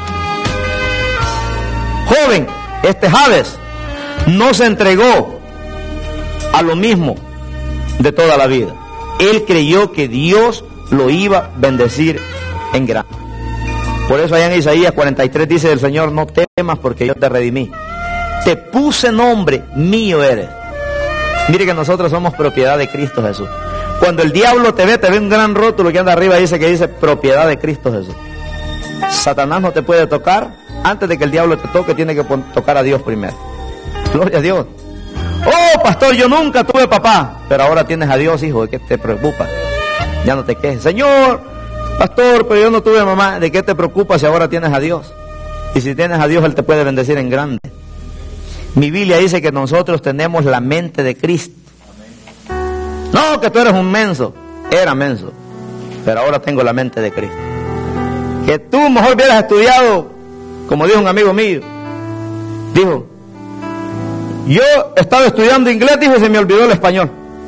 Joven, este Jabes no se entregó a lo mismo de toda la vida. Él creyó que Dios lo iba a bendecir en grande. Por eso allá en Isaías cuarenta y tres dice el Señor, no temas porque yo te redimí. Te puse nombre, mío eres. Mire que nosotros somos propiedad de Cristo Jesús. Cuando el diablo te ve, te ve un gran rótulo que anda arriba, dice que dice propiedad de Cristo Jesús. Satanás no te puede tocar. Antes de que el diablo te toque, tiene que tocar a Dios primero. Gloria a Dios. Oh, pastor, yo nunca tuve papá, pero ahora tienes a Dios, hijo. ¿De qué te preocupa? Ya no te quejes. Señor, pastor, pero yo no tuve mamá. ¿De qué te preocupas si ahora tienes a Dios? Y si tienes a Dios, Él te puede bendecir en grande. Mi Biblia dice que nosotros tenemos la mente de Cristo. No, que tú eres un menso. Era menso, pero ahora tengo la mente de Cristo. Que tú mejor hubieras estudiado, como dijo un amigo mío. Dijo, yo estaba estudiando inglés, dijo, y se me olvidó el español.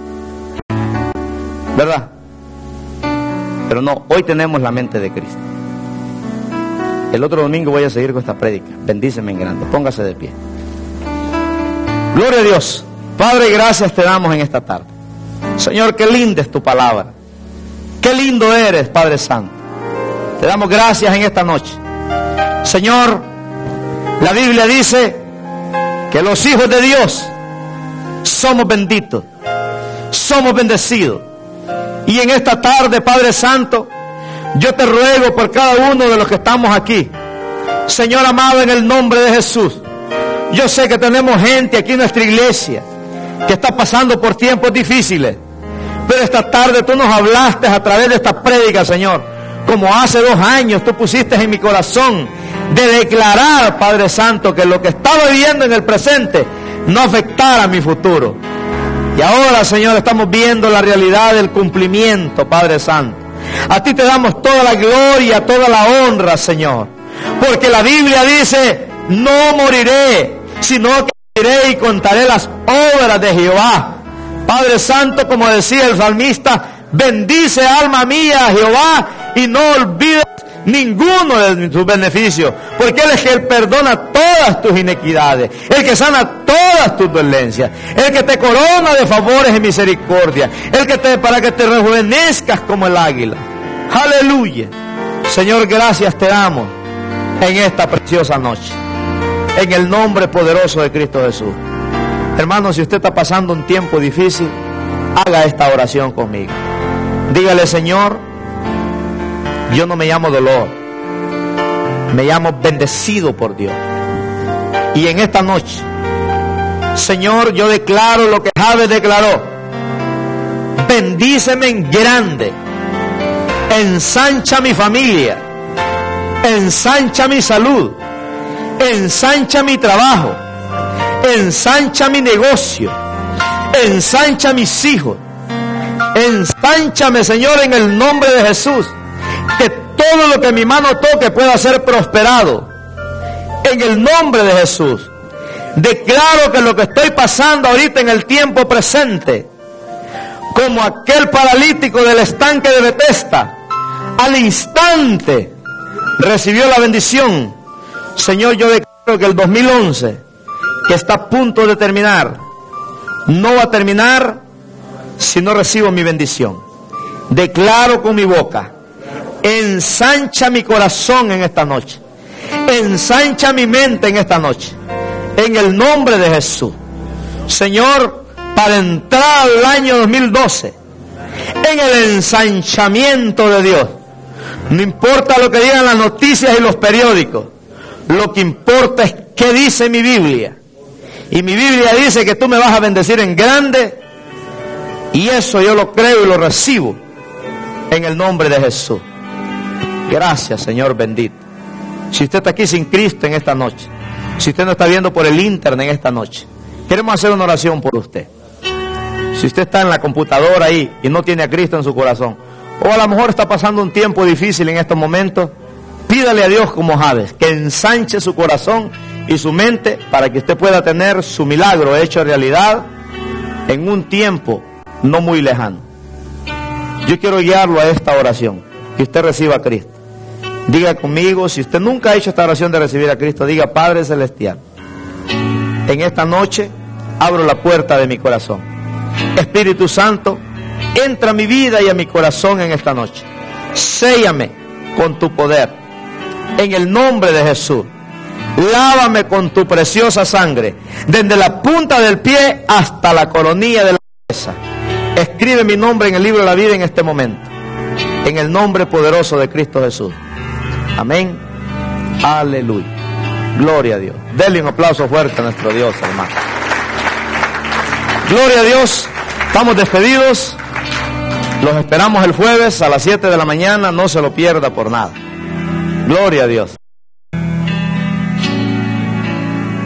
¿Verdad? Pero no, hoy tenemos la mente de Cristo. El otro domingo voy a seguir con esta prédica. Bendíceme en grande. Póngase de pie. Gloria a Dios. Padre, gracias te damos en esta tarde. Señor, qué linda es tu palabra. Qué lindo eres, Padre Santo. Te damos gracias en esta noche. Señor, La Biblia dice que los hijos de Dios somos benditos, somos bendecidos. Y en esta tarde, Padre Santo, yo te ruego por cada uno de los que estamos aquí, Señor amado, en el nombre de Jesús. Yo sé que tenemos gente aquí en nuestra iglesia que está pasando por tiempos difíciles, pero esta tarde tú nos hablaste a través de esta prédica, Señor, como hace dos años tú pusiste en mi corazón de declarar, Padre Santo, que lo que estaba viviendo en el presente no afectara mi futuro. Y ahora, Señor, estamos viendo la realidad del cumplimiento, Padre Santo. A ti te damos toda la gloria, toda la honra, Señor, porque la Biblia dice: no moriré, sino que viviré y contaré las obras de Jehová. Padre Santo, como decía el salmista, bendice alma mía a Jehová y no olvides ninguno de sus beneficios, porque Él es el que perdona todas tus iniquidades, el que sana todas tus dolencias, el que te corona de favores y misericordia, el que te, para que te rejuvenezcas como el águila. Aleluya. Señor, gracias te damos en esta preciosa noche, en el nombre poderoso de Cristo Jesús. Hermano, si usted está pasando un tiempo difícil, haga esta oración conmigo. Dígale: Señor, yo no me llamo dolor, me llamo bendecido por Dios. Y en esta noche, Señor, yo declaro lo que Jabes declaró: bendíceme en grande, ensancha mi familia, ensancha mi salud, ensancha mi trabajo, ensancha mi negocio, ensancha mis hijos, ensánchame, Señor, en el nombre de Jesús, que todo lo que mi mano toque pueda ser prosperado, en el nombre de Jesús. Declaro que lo que estoy pasando ahorita en el tiempo presente, como aquel paralítico del estanque de Betesda, al instante recibió la bendición. Señor, yo declaro que el dos mil once, que está a punto de terminar, no va a terminar si no recibo mi bendición. Declaro con mi boca: ensancha mi corazón en esta noche, ensancha mi mente en esta noche, en el nombre de Jesús. Señor, para entrar al año dos mil doce, en el ensanchamiento de Dios, no importa lo que digan las noticias y los periódicos, lo que importa es qué dice mi Biblia. Y mi Biblia dice que tú me vas a bendecir en grande, y eso yo lo creo y lo recibo en el nombre de Jesús. Gracias, Señor bendito. Si usted está aquí sin Cristo en esta noche, si usted no está viendo por el internet en esta noche, queremos hacer una oración por usted. Si usted está en la computadora ahí y no tiene a Cristo en su corazón, o a lo mejor está pasando un tiempo difícil en estos momentos, pídale a Dios como Jabes, que ensanche su corazón y su mente para que usted pueda tener su milagro hecho realidad en un tiempo no muy lejano. Yo quiero guiarlo a esta oración, que usted reciba a Cristo. Diga conmigo, si usted nunca ha hecho esta oración de recibir a Cristo, diga: Padre Celestial, en esta noche abro la puerta de mi corazón. Espíritu Santo, entra a mi vida y a mi corazón en esta noche. Séllame con tu poder, en el nombre de Jesús. Lávame con tu preciosa sangre, desde la punta del pie hasta la coronilla de la cabeza. Escribe mi nombre en el libro de la vida en este momento, en el nombre poderoso de Cristo Jesús. Amén. Aleluya. Gloria a Dios. Denle un aplauso fuerte a nuestro Dios, hermano. Gloria a Dios. Estamos despedidos. Los esperamos el jueves a las siete de la mañana. No se lo pierda por nada. Gloria a Dios.